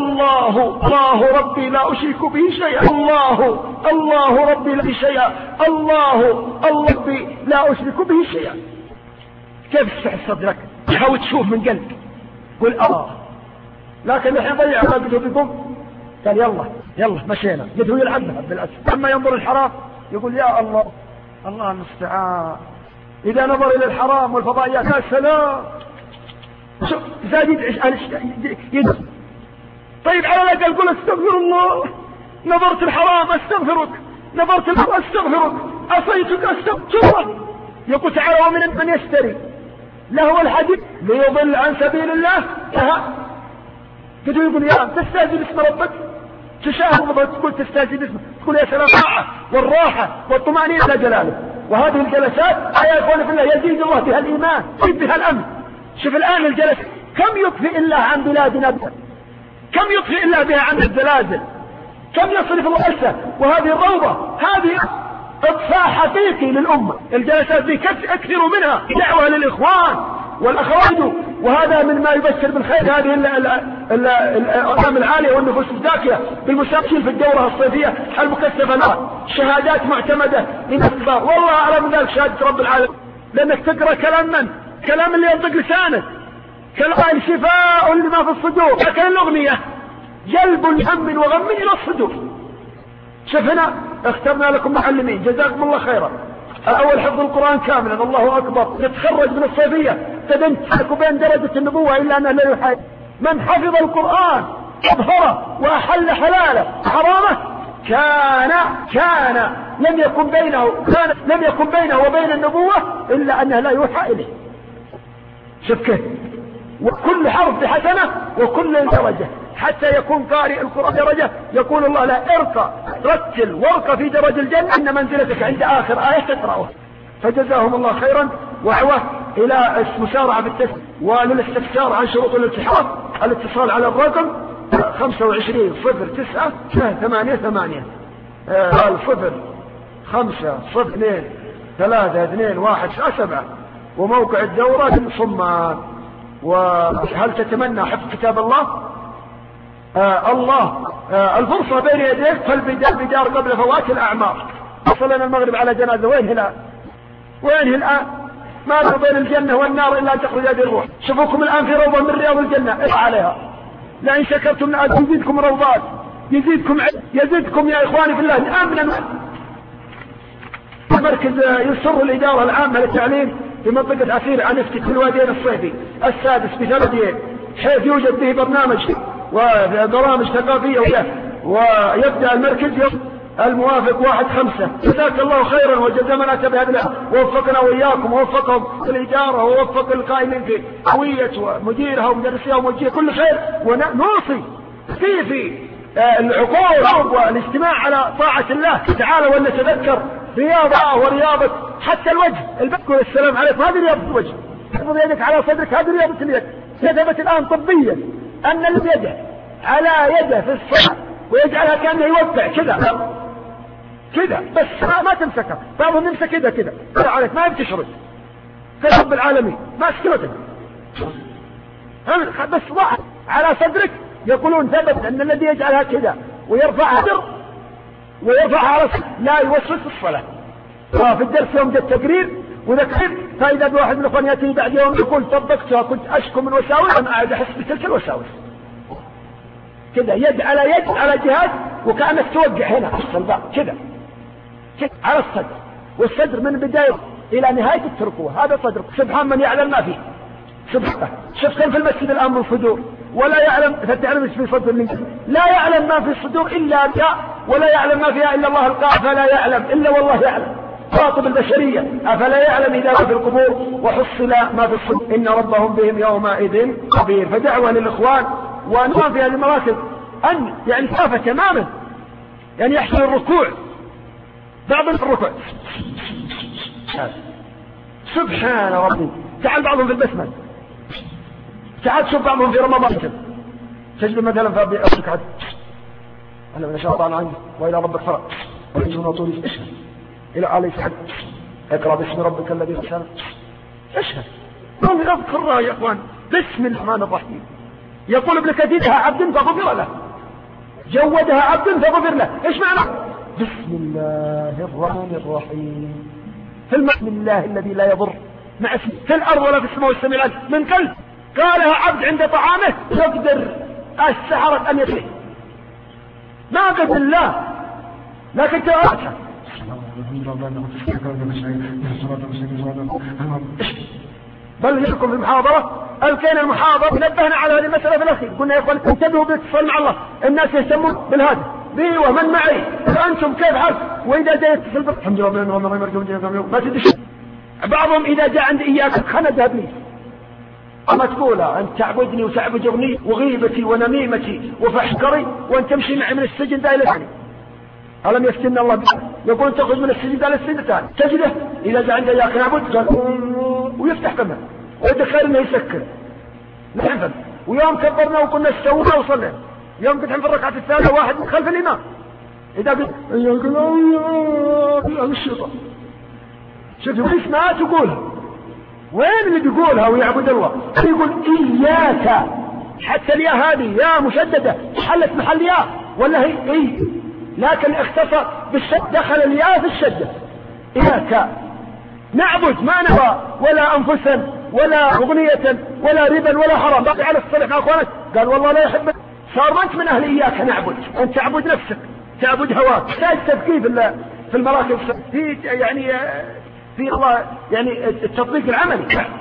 Speaker 2: الله ربي لا أشرك به شيئا، الله ربي لا شيئا، الله ربي لا أشرك به شيئا. كيف تفتح صدرك تحاول تشوف من قلبك قل لكن الحين ضيع قلبه بكم. قال يلا مشينا قد هو يلعبها بالأسف. لما ينظر الحرام يقول يا الله المستعان. إذا نظر إلى الحرام والفضائيات يا سلام زاد يدعش. طيب على الأقل قل استغفر الله. نظرت الحرام استغفرك، نظرت الحرام استغفرك، عصيتك استغفرك. يقول تعالى ومن من يشتري لهو الحديث ليضل عن سبيل الله يقول يا تستهزئ باسم ربك، تشاهد تقول تستهزئ باسمه، تقول يا سلام والراحة والطمأنينة إلى جلاله. وهذه الجلسات يا إخواني في الله يزيد الله بها الإيمان يزيد بها الأمن. شوف الآن الجلسة كم يطفئ الله عن بلادنا بها، كم يطفئ الله بها عن الزلازل، كم يصرف الله أسه. وهذه الروضة هذه إطفاء حقيقي للأمة. الجلسات دي أكثروا منها دعوة للإخوان والأخوات، وهذا من ما يبشر بالخير. هذه الأقدام العالية والنفوس الزاكية بالمشاركين في الدورة الصيفية المكثفة لها شهادات معتمدة من الكبار. والله أعلم ذلك شهادة رب العالمين، لأنك تقرأ كلام اللي ينطق لسانه، كلام شفاء لما في الصدور، لكن الأغنية جلب الهم وغم إلى الصدور. شوف هنا اخترنا لكم معلمين جزاكم الله خيرا. الأول حفظ القرآن كاملا الله أكبر، نتخرج من الصيفية تردد انت وبين درجة النبوة إلا أنه لا يحايل. من حفظ القرآن أظهره وأحل حلاله حرامه كان لم يكن بينه وبين النبوة إلا أنه لا يوحى إليه. شوف كيف، وكل حرف بحسنة وكل درجة، حتى يكون قارئ القرآن درجة يقول الله لا ارقى رتل وارقى في درج الجنة إن منزلتك عند آخر آية تقرأها. فجزاهم الله خيرا وعوه إلى المسارعة بالتسليم وللاستفسار عن شروط الالتحاق الاتصال على الرقم 25 09 88 05 3 2 1 7 وموقع الدورة صمان. وهل تتمنى حفظ كتاب الله؟ الفرصة بين يديك فالبدار قبل فوات الأعمار. وصلنا المغرب على جنازة، وين الآن؟ ما بين الجنة والنار إلا أن تخرج هذه الروح. شوفوكم الآن في روضة من رياض الجنة اقع عليها. لئن شكرتم يزيدكم روضات، يزيدكم يا إخواني في الله أمنا. مركز يسر الإدارة العامة للتعليم في منطقة عسير عن افتتاح الواديين الصيفي السادس بثلاث حيث يوجد به برنامج وبرامج ثقافية ويبدأ المركز الموافق 1/5. جزاك الله خيرا وجزا من أتى بهذا ووفقنا وإياكم ووفقهم الإدارة ووفق القائمين في هوية ومديرها ومدرسيها وموجهها كل خير. ونوصي في العقول والاجتماع على طاعة الله تعالى ولنتذكر رياضة ورياضة حتى الوجه. البكر والسلام عليكم هذه رياضة الوجه. تحفظ يدك على صدرك هذه رياضة اليد. كتبت الآن طبيا أن الذي يده على يده في الصلاة ويجعلها كأنه يوقع كذا بس ما تمسكها. بعضهم يمسك كذا عليك ما يبتشرد كرب العالمين ما سكرتك بس ضع على صدرك. يقولون ثبت أن الذي يجعلها كذا ويرفعها على لا يوسوس الصلاة. في الدرس يوم جاء التقرير وذكر فإذا بواحد من الأخوان يأتي بعد يوم يقول طبقتها كنت أشكو من وساوس أنا أعد أحس بتلك الوساوس كذا يد على جهاز وكأنك توقع هنا في الصلباء كذا على الصدر. والصدر من بداية إلى نهاية التركوة هذا صدر. سبحان من يعلم ما فيه سبحانه. شوف كان في المسجد الآن من صدور ولا يعلم فتعلم ايش في صدر منك. لا يعلم ما في الصدور إلا الله ولا يعلم ما فيها إلا الله القاع فلا يعلم إلا والله يعلم. خاطب البشرية أفلا يعلم إذا في القبور وحصل ما في الصدور إن ربهم بهم يومئذ خبير. فدعوة للإخوان ونوان في هذه المراكز أن يعني خافة تماما يعني يحصل الركوع بعض الركوع سبحان ربي. تعال بعضهم في البسمة تعال تشوف بعضهم في رمضان تجد مثلا في أركعة أنا من شاطان عنه وإلى ربك فرق ويجون طولي اشهد إلى علي سحد اقرأ باسم ربك الذي خلق اشهد قال اذكر يا اخوان بسم الرحمن الرحيم. يقول ابن كثير عبد فغفر له جودها عبد فغفر له. ايش معنى بسم الله الرحمن الرحيم بسم الله الذي لا يضر مع اسمه في الارض ولا في السماء والسميع العليم من قلب قالها عبد عند طعامه يقدر السحرة ان يسلم ما قد الله لكن تواجه بل يحكم في المحاضرة الكينا المحاضرة نبهنا على هذه المسألة في الأخير قلنا يا إخوان انتبهوا بالاتصال مع الله. الناس يهتمون بالهاتف بي ومن معي فأنتم كيف حال وإذا جاء يتصل الحمد لله ما تدش. بعضهم إذا جاء عند إياك خندها بليس أما تقولها أن تعبدني وتعبد أغني وغيبتي ونميمتي وفحكري وأن تمشي معي من السجن دا إلى الثاني. ألم يفتن الله بك يقول تخرج من السجن دا إلى السجن الثاني تجده إذا جاء عند إياك نعبد قال ويفتح فمه ويدخل إنه يسكر نحفظ. ويوم كبرنا وقلنا استونا وصلنا يوم قد في الركعة الثالثة واحد من خلف الإمام إذا قلت يقول الشيطان شوفوا اسمها تقولها وين اللي بيقولها ويعبد الله يقول إياك حتى الياء هذه يا مشددة حلت محل ياء ولا هي إيه لكن اختصر بالشد دخل الياء في الشدة إياك نعبد ما نرى ولا أنفسا ولا أغنية ولا ربا ولا حرام بقي على الصلح أخوانك قال والله لا يحبك صار ما أنت من أهل إياك نعبد أنت تعبد نفسك تعبد هواك تحتاج تفكير في المراكز في يعني في الله يعني التطبيق العملي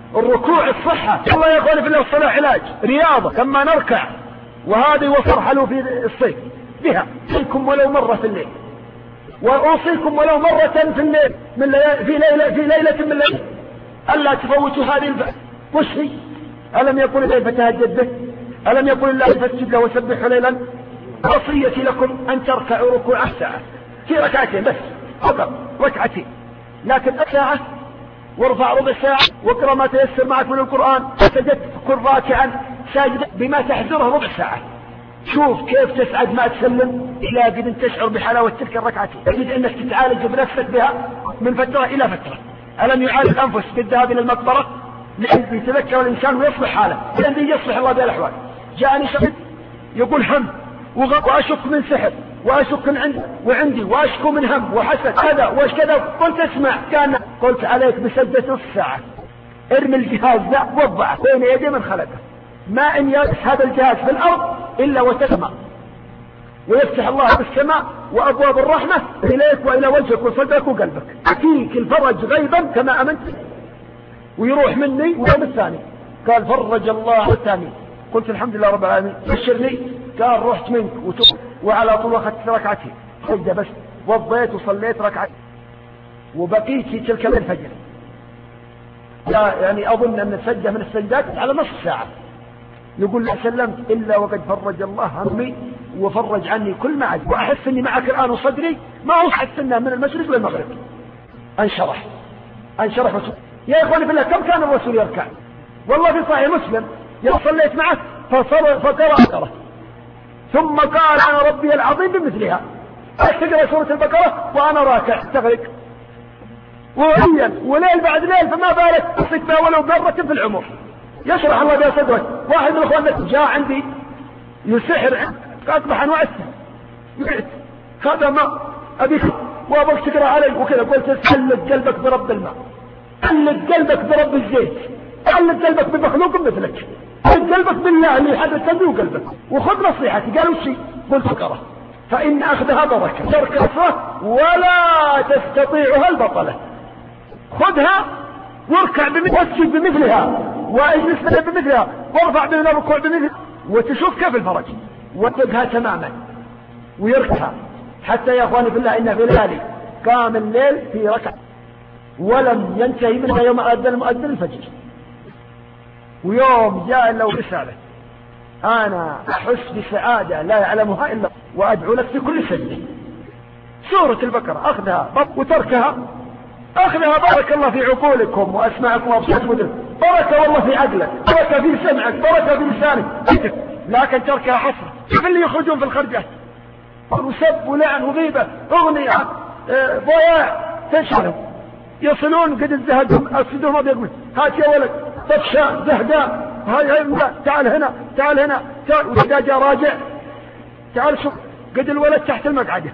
Speaker 2: الركوع الصحة، والله يا اخواني في الله الصلاة علاج رياضة كما نركع، وهذه وفرحلوا في الصيف بها. أوصيكم ولو مرة في الليل، وأوصيكم ولو مرة في الليل في ليلة من الليل ألا تفوتوا هذه وش هي؟ ألم يقل الله فتهجد به؟ ألم يقل الله فاسجد له وسبحه ليلا؟ وصيتي لكم أن تركعوا ركوع ساعة في ركعتين بس فقط، ركعتين، لكن ساعة، وارفع ربع ساعة، واقرأ ما تيسر معك من القرآن، وسجدت كن راكعا ساجدا بما تحذره ربع ساعة. شوف كيف تسعد ما تسلم إلى قد تشعر بحلاوة تلك الركعتين، تجد أنك تتعالج بنفسك بها من فترة إلى فترة. ألم يعالج الأنفس بالذهاب إلى المقبرة لأن يتذكر الإنسان ويصلح حاله، لأن يصلح الله بالأحوال. جاءني شخص يقول هم وأشك من سحر وأشك وعندي وأشكو من هم وحسد كذا وش كذا. قلت اسمع، قلت عليك بسدة نص ساعة، ارمي الجهاز ذا وضعه بين يدي من خلقه، ما ان يجلس هذا الجهاز في الارض الا وتسمع، ويفتح الله بالسماء وابواب الرحمة اليك والى وجهك وصدرك وقلبك، يأتيك الفرج غيبا كما امنت، ويروح مني. ويوم الثاني قال فرج الله الثاني، قلت الحمد لله رب العالمين بشرني. قال رحت منك وعلى طول اخذت ركعتين سجدة بس، وضيت وصليت ركعتين، وبقيت في تلك الفجر يعني اظن ان السجدة من السجدات على نصف ساعة. يقول لا سلمت إلا وقد فرج الله همي وفرج عني كل ما عاد، وأحس أني معك الآن وصدري ما هو أحس أنه من المشرق للمغرب انشرح. يا إخواني بالله كم كان الرسول يركع؟ والله في صحيح مسلم صليت معه فقرأ ثم قال أنا ربي العظيم بمثلها، أستقرأ سورة البقرة وأنا راكع تغرق وليل بعد ليل، فما بالك تصيك بها ولو مرة في العمر. يشرح الله بها صدرك. واحد من اخواننا جاء عندي يسحر، اصبح انواع السحر، هذا ما ابيك وابغى تقرا علي وكذا. قلت علق قلبك برب الماء، علق قلبك برب الزيت، علق قلبك بمخلوق مثلك، علق قلبك بالله اللي حدث قلبي وقلبك، وخذ نصيحتي. قالوا شيء؟ قلت اقرا، فان اخذها بركه، ترك اصله ولا تستطيعها البطله. خذها واركع واسجد بمثلها واجلس بمثلها وارفع من الركوع بمثلها، وتشوف كيف الفرج، واتقها تماما ويركها. حتى يا اخواني في الله ان في ليالي قام الليل في ركعه ولم ينتهي منها يوم اذن المؤذن الفجر. ويوم جاء له رساله انا احس بسعاده لا يعلمها الا وادعو لك في كل سجده. سوره البقره اخذها وتركها، اخذها بارك الله في عقولكم واسماعكم وابصاركم، بركه والله في عقلك، بركه في سمعك، بركه في لسانك، لكن تركها حسره. كيف اللي يخرجون في الخرجات وسب ولعن وغيبه اغنيه ضياع تشعر، يصلون قد ازدهدهم الصدور ما بيقبل، هات يا ولد طفشان زهدان، هاي تعال هنا تعال هنا تعال. واذا جاء راجع تعال شوف قد الولد تحت المقعده،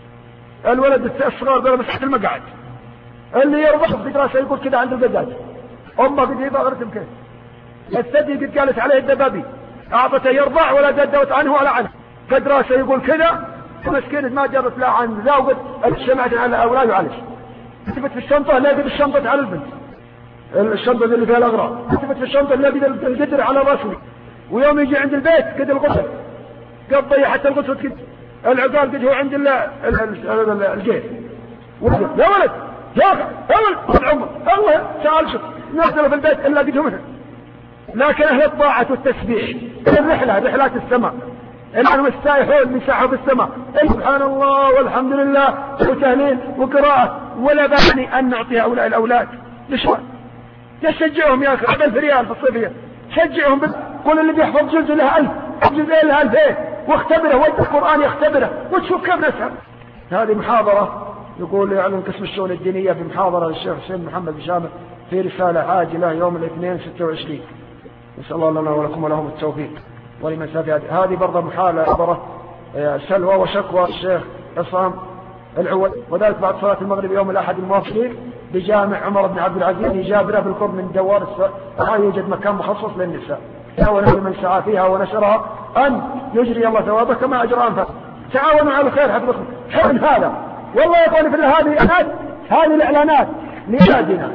Speaker 2: الولد الصغار بلا تحت المقعد، اللي يربح في راسه يقول كذا عند القداد، امه قد يبغى غرتم كيف الثدي قد قالت عليه الدبابي، اعطته يرضع ولا ددوت عنه ولا عنه، قد راسه يقول كذا، مسكين ما جرت لا عن ذا، وقد اجتمعت على اولاد وعلش. كتبت في الشنطه لا قد الشنطه على البنت، الشنطه اللي فيها الاغراض، كتبت في الشنطه لا قد القدر على راسه، ويوم يجي عند البيت قد الغسل، قد ضيع حتى الغسل قد العقال قد هو عند الجير. يا ولد يا ولد العمر الله تعال شوف نزل في البيت الا قد هو. لكن اهل الطاعه والتسبيح رحلات السماء، الان مستايحون مساحوا في السماء، سبحان الله والحمد لله وتهليل وقراءه، ولا بأني ان نعطي هؤلاء الاولاد لشوان تشجعهم يا اخي. 1000 ريال في الصيفيه شجعهم قول اللي بيحفظ جزء له 1000 جزء له 2000 واختبره، وجه القران يختبره وتشوف كيف نسعى. هذه محاضره يقول يعلن قسم الشؤون الدينيه في محاضره للشيخ حسين محمد بن شامل في رساله عاجله يوم الاثنين 26. نسال الله لنا ولكم ولهم التوفيق ولمن سافي. هذه برضه محاضره سلوى وشكوى الشيخ عصام العود، وذلك بعد صلاه المغرب يوم الاحد الموافق بجامع عمر بن عبد العزيز جابره بالقرب من دوار السعي، يوجد مكان مخصص للنساء، تعاونوا من سعى فيها ونشرها ان يجري الله ثوابه كما اجرى انفسه. تعاونوا على الخير حفظكم. حين هذا والله يا اخواني في هذه الاعلانات لاولادنا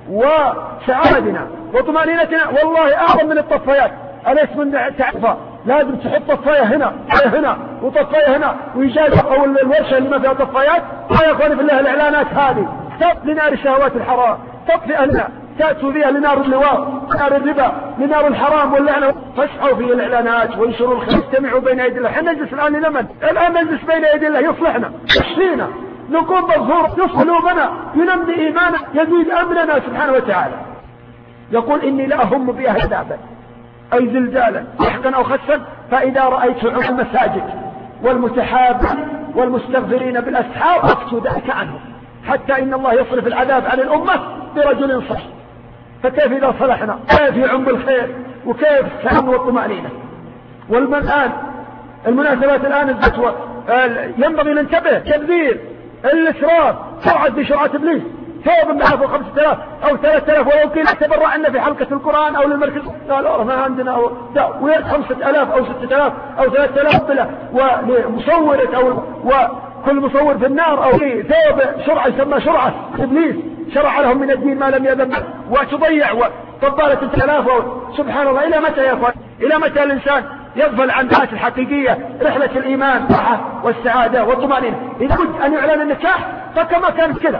Speaker 2: وسعادنا وطمأنينتنا والله أعظم من الطفايات. أليس من تعرفها؟ لازم تحط طفاية هنا وطفاية هنا ويجاز أو الورشة اللي ما فيها طفايات. يا أخواني بالله الإعلانات هذه تطفئ لنار شهوات الحرام، تطفئ أهلنا، تأتوا بها لنار اللواء، لنار الربا، لنار الحرام واللعنة. فاسعوا في الإعلانات وانشروا الخير، اجتمعوا بين يدي الله. حنا نجلس الآن لمن؟ الآن نجلس بين يدي الله يصلحنا، يشفينا، نكون مغفور، يصلح قلوبنا، ينمي إيمانا، يزيد أمننا سبحانه وتعالى. يقول إني لأهم بها عذابا أي زلزالا سحقا أو خسفا فإذا رأيت المساجد والمتحابين والمستغفرين بالأسحار أفتوا ذلك عنهم، حتى إن الله يصرف العذاب عن الأمة برجل صح. فكيف إذا صلحنا؟ كيف يعم بالخير وكيف السلام والطمأنينة؟ والآن المناسبات الآن الفتوى ينبغي ننتبه. تبذير، الإسراف، سرعة بشرعة إبليس، ثوب من 5000 أو 3000 ولو كنا تبرع عنا في حلقة القرآن أو للمركز قال ما عندنا ويأت 5000 أو 6000 أو 3000 بلا ولمصورة أو وكل مصور في النار أو في ثوب شرعة يسمى شرعة إبليس شرع لهم من الدين ما لم يذم وتضيع وطبالة 3000. سبحان الله، إلى متى يا أخوان؟ إلى متى الإنسان يغفل عن الحياة الحقيقية، رحلة الإيمان والسعادة والطمأنينة؟ إذا كنت أن يعلن النكاح فكما كانت كذا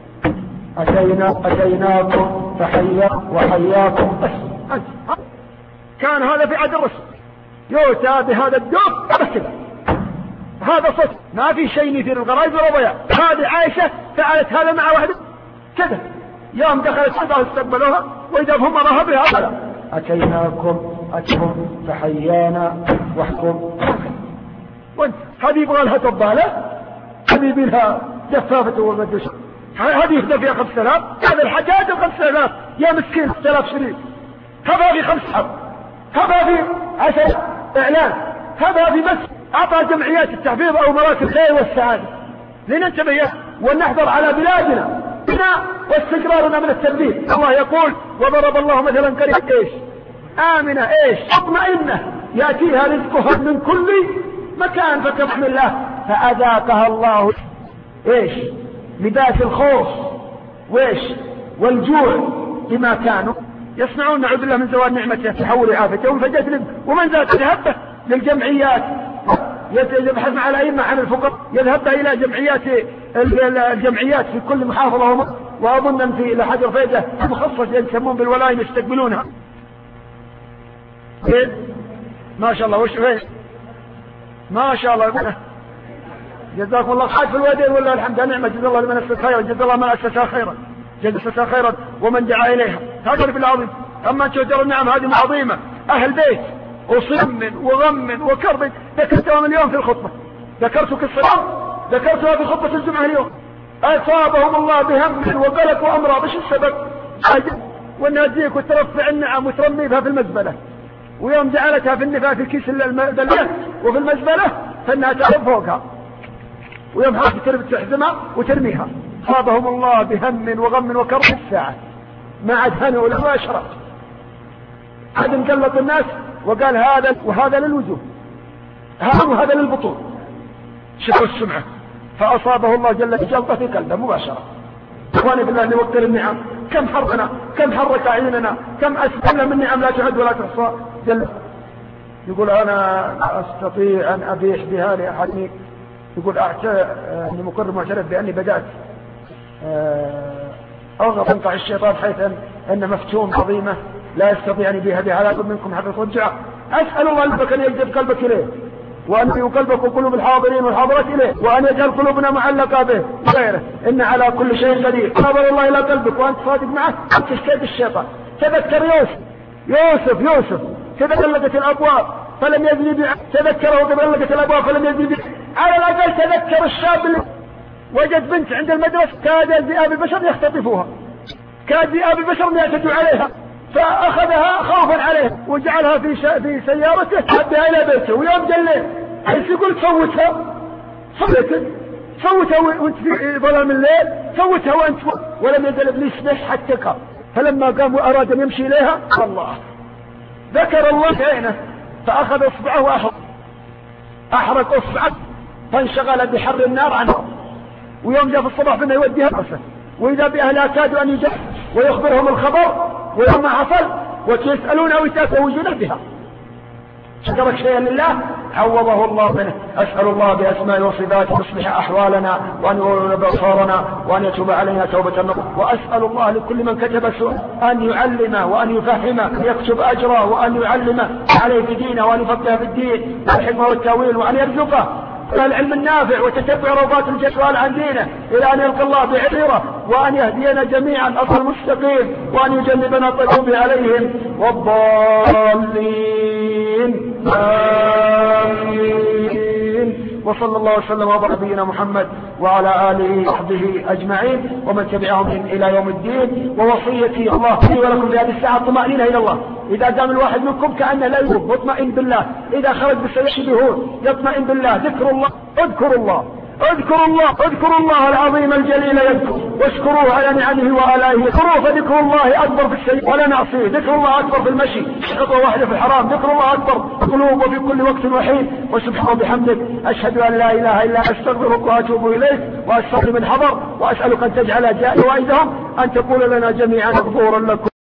Speaker 2: أتيناكم وحياكم بس أنت. كان هذا في عهد الرسول يؤتى بهذا الدب بس كذا، هذا صوت، ما في شيء يثير الغرائز والرضياء. هذه عائشة فعلت هذا مع واحد كذا، يوم دخلت حضرها استقبلوها وإذا هم رها بها أتيناكم فحيانا وحكم وانت. هذه يبغى لها طبالة، هذه يبغى جفافة والمدوشة، هذه يخدم فيها 5000. هذا الحاجات 5000 يا مسكين 6000 شريك. هذا في 5 حب، هذا في 10 إعلان، هذا في بس أعطى جمعيات التحفيظ أو مراكز الخير والسعادة. لننتبه ونحضر على بلادنا واستقرارنا من التبذير. الله يقول وضرب الله مثلا قرية إيش؟ آمنة إيش؟ مطمئنة يأتيها رزقها من كل مكان فكبحم الله فأذاقها الله إيش؟ لباس الخوف وإيش؟ والجوع بما كانوا يصنعون. نعوذ بالله من زوال نعمته تحول عافيته فجأة ومن ذات ذهب للجمعيات يبحث مع الأئمة عن الفقر، يذهب إلى الجمعيات في كل محافظة وأظن في لحجر فيدة مخصص يسمون بالولايم يستقبلونها. ما شاء الله وش فين ما شاء الله جزاكم الله خير في الوادين ولا الحمد نعمة. جزا الله لمن أسس خيرا، جزا الله من أسسها خيرا، جزا خيرا ومن دعا إليها. هذا في العظيم. أما تشوفوا النعم هذه عظيمة. أهل بيت وصم وغم وكرب ذكرتها من اليوم في الخطبة، ذكرت قصة ذكرتها في خطبة الجمعة اليوم. أصابهم الله بهم وقلق وأمراض. إيش السبب؟ وأنها تجيك وترفع النعم وترمي بها في المزبلة، ويوم جعلتها في النفاق في كيس المدلية وفي المزبلة فإنها تعرف فوقها، ويوم حاجة تربط تحزمها وترميها. أصابهم الله بهم وغم وكرب الساعة ما عاد هنوا ولا شرط. عاد مقلط الناس وقال هذا وهذا للوجوه، هذا للبطون، شفوا السمعة. فأصابه الله جل جلطة في قلبه مباشرة. إخواني بالله نوكل النعم، كم حرقنا، كم حرك عيننا، كم أسلمنا من نعم لا تعد ولا تحصى. يقول أنا أستطيع أن أبيح بها لأحد. يقول أني مقر معترف بأني بدأت أغضب انقع الشيطان حيث أن مفتون عظيمة لا يستطيع أن يبيها بها. لا يطلب منكم حق رجع. أسأل الله لك أن يجذب قلبك إليه، وأن يجذب قلبك وقلوب الحاضرين والحاضرات إليه، وأن يجعل قلوبنا معلقة به وغيره. إن على كل شيء قدير. نظر الله إلى قلبك وأنت صادق معه تشتد الشيطان. تذكر يوسف كذا غلقت الأبواب فلم يزني بها، تذكره وقد غلقت الأبواب فلم يزني بها. على الأقل تذكر الشاب اللي وجد بنت عند المدرسة كاد ذئاب البشر يختطفوها، كاد ذئاب البشر يعتدوا عليها، فأخذها خوفا عليها وجعلها في سيارته حبها إلى بيته. ويوم جليل حيث يقول صوتها وانت في ظلام الليل، صوتها وانت ولم يزل ابليس به حتى قام. فلما قام وأراد أن يمشي إليها الله ذكر الله في عينه فأخذ إصبعه وأحرق إصبعه فانشغل بحر النار عنه. ويوم جاء في الصباح فإنه يوديها رأسه، وإذا بأهلها كادوا أن يجحوا ويخبرهم الخبر وما حصل ويسألون ويتزوجون بها. ترك شيئا لله عوضه الله منه. أسأل الله بأسماء وصفاته أن يصلح أحوالنا وأن ينور بصارنا وأن يتوب علينا توبة نصوحا. وأسأل الله لكل من كتب سوء أن يعلمه وأن يفهمه، أن يكتب أجره وأن يعلمه عليه في دينه وأن يفقه في الدين والحكمة والتأويل وأن يرزقه العلم النافع وتتبع روضات الجسوال عن دينه إلى أن يلقى الله بعيره، وأن يهدينا جميعا الصراط المستقيم وأن يجنبنا الطغوب عليهم والضالين. آمين. وصلى الله وسلم وبارك على نبينا محمد وعلى آله وصحبه أجمعين ومن تبعهم إلى يوم الدين. ووصيتي الله لي ولكم في هذه الساعة الطمأنينة إلى الله. إذا قام الواحد منكم كأنه لا يذوب مطمئن بالله، إذا خرج بالسيئون يطمئن بالله. ذكر الله، اذكروا الله، اذكروا الله، اذكروا الله العظيم الجليل يذكر، واشكروه على نعمه وآلائه. اذكروه فذكر الله أكبر في الشيء ولا نعصيه، ذكر الله أكبر في المشي خطوة واحدة في الحرام، ذكر الله أكبر في القلوب وفي كل وقت وحين. وسبحانه وبحمدك أشهد أن لا إله إلا أنت أستغفرك وأتوب إليك وأستغفر من حضر، وأسألك أن تجعل جائزهم أن تقول لنا جميعا مغفورا لكم.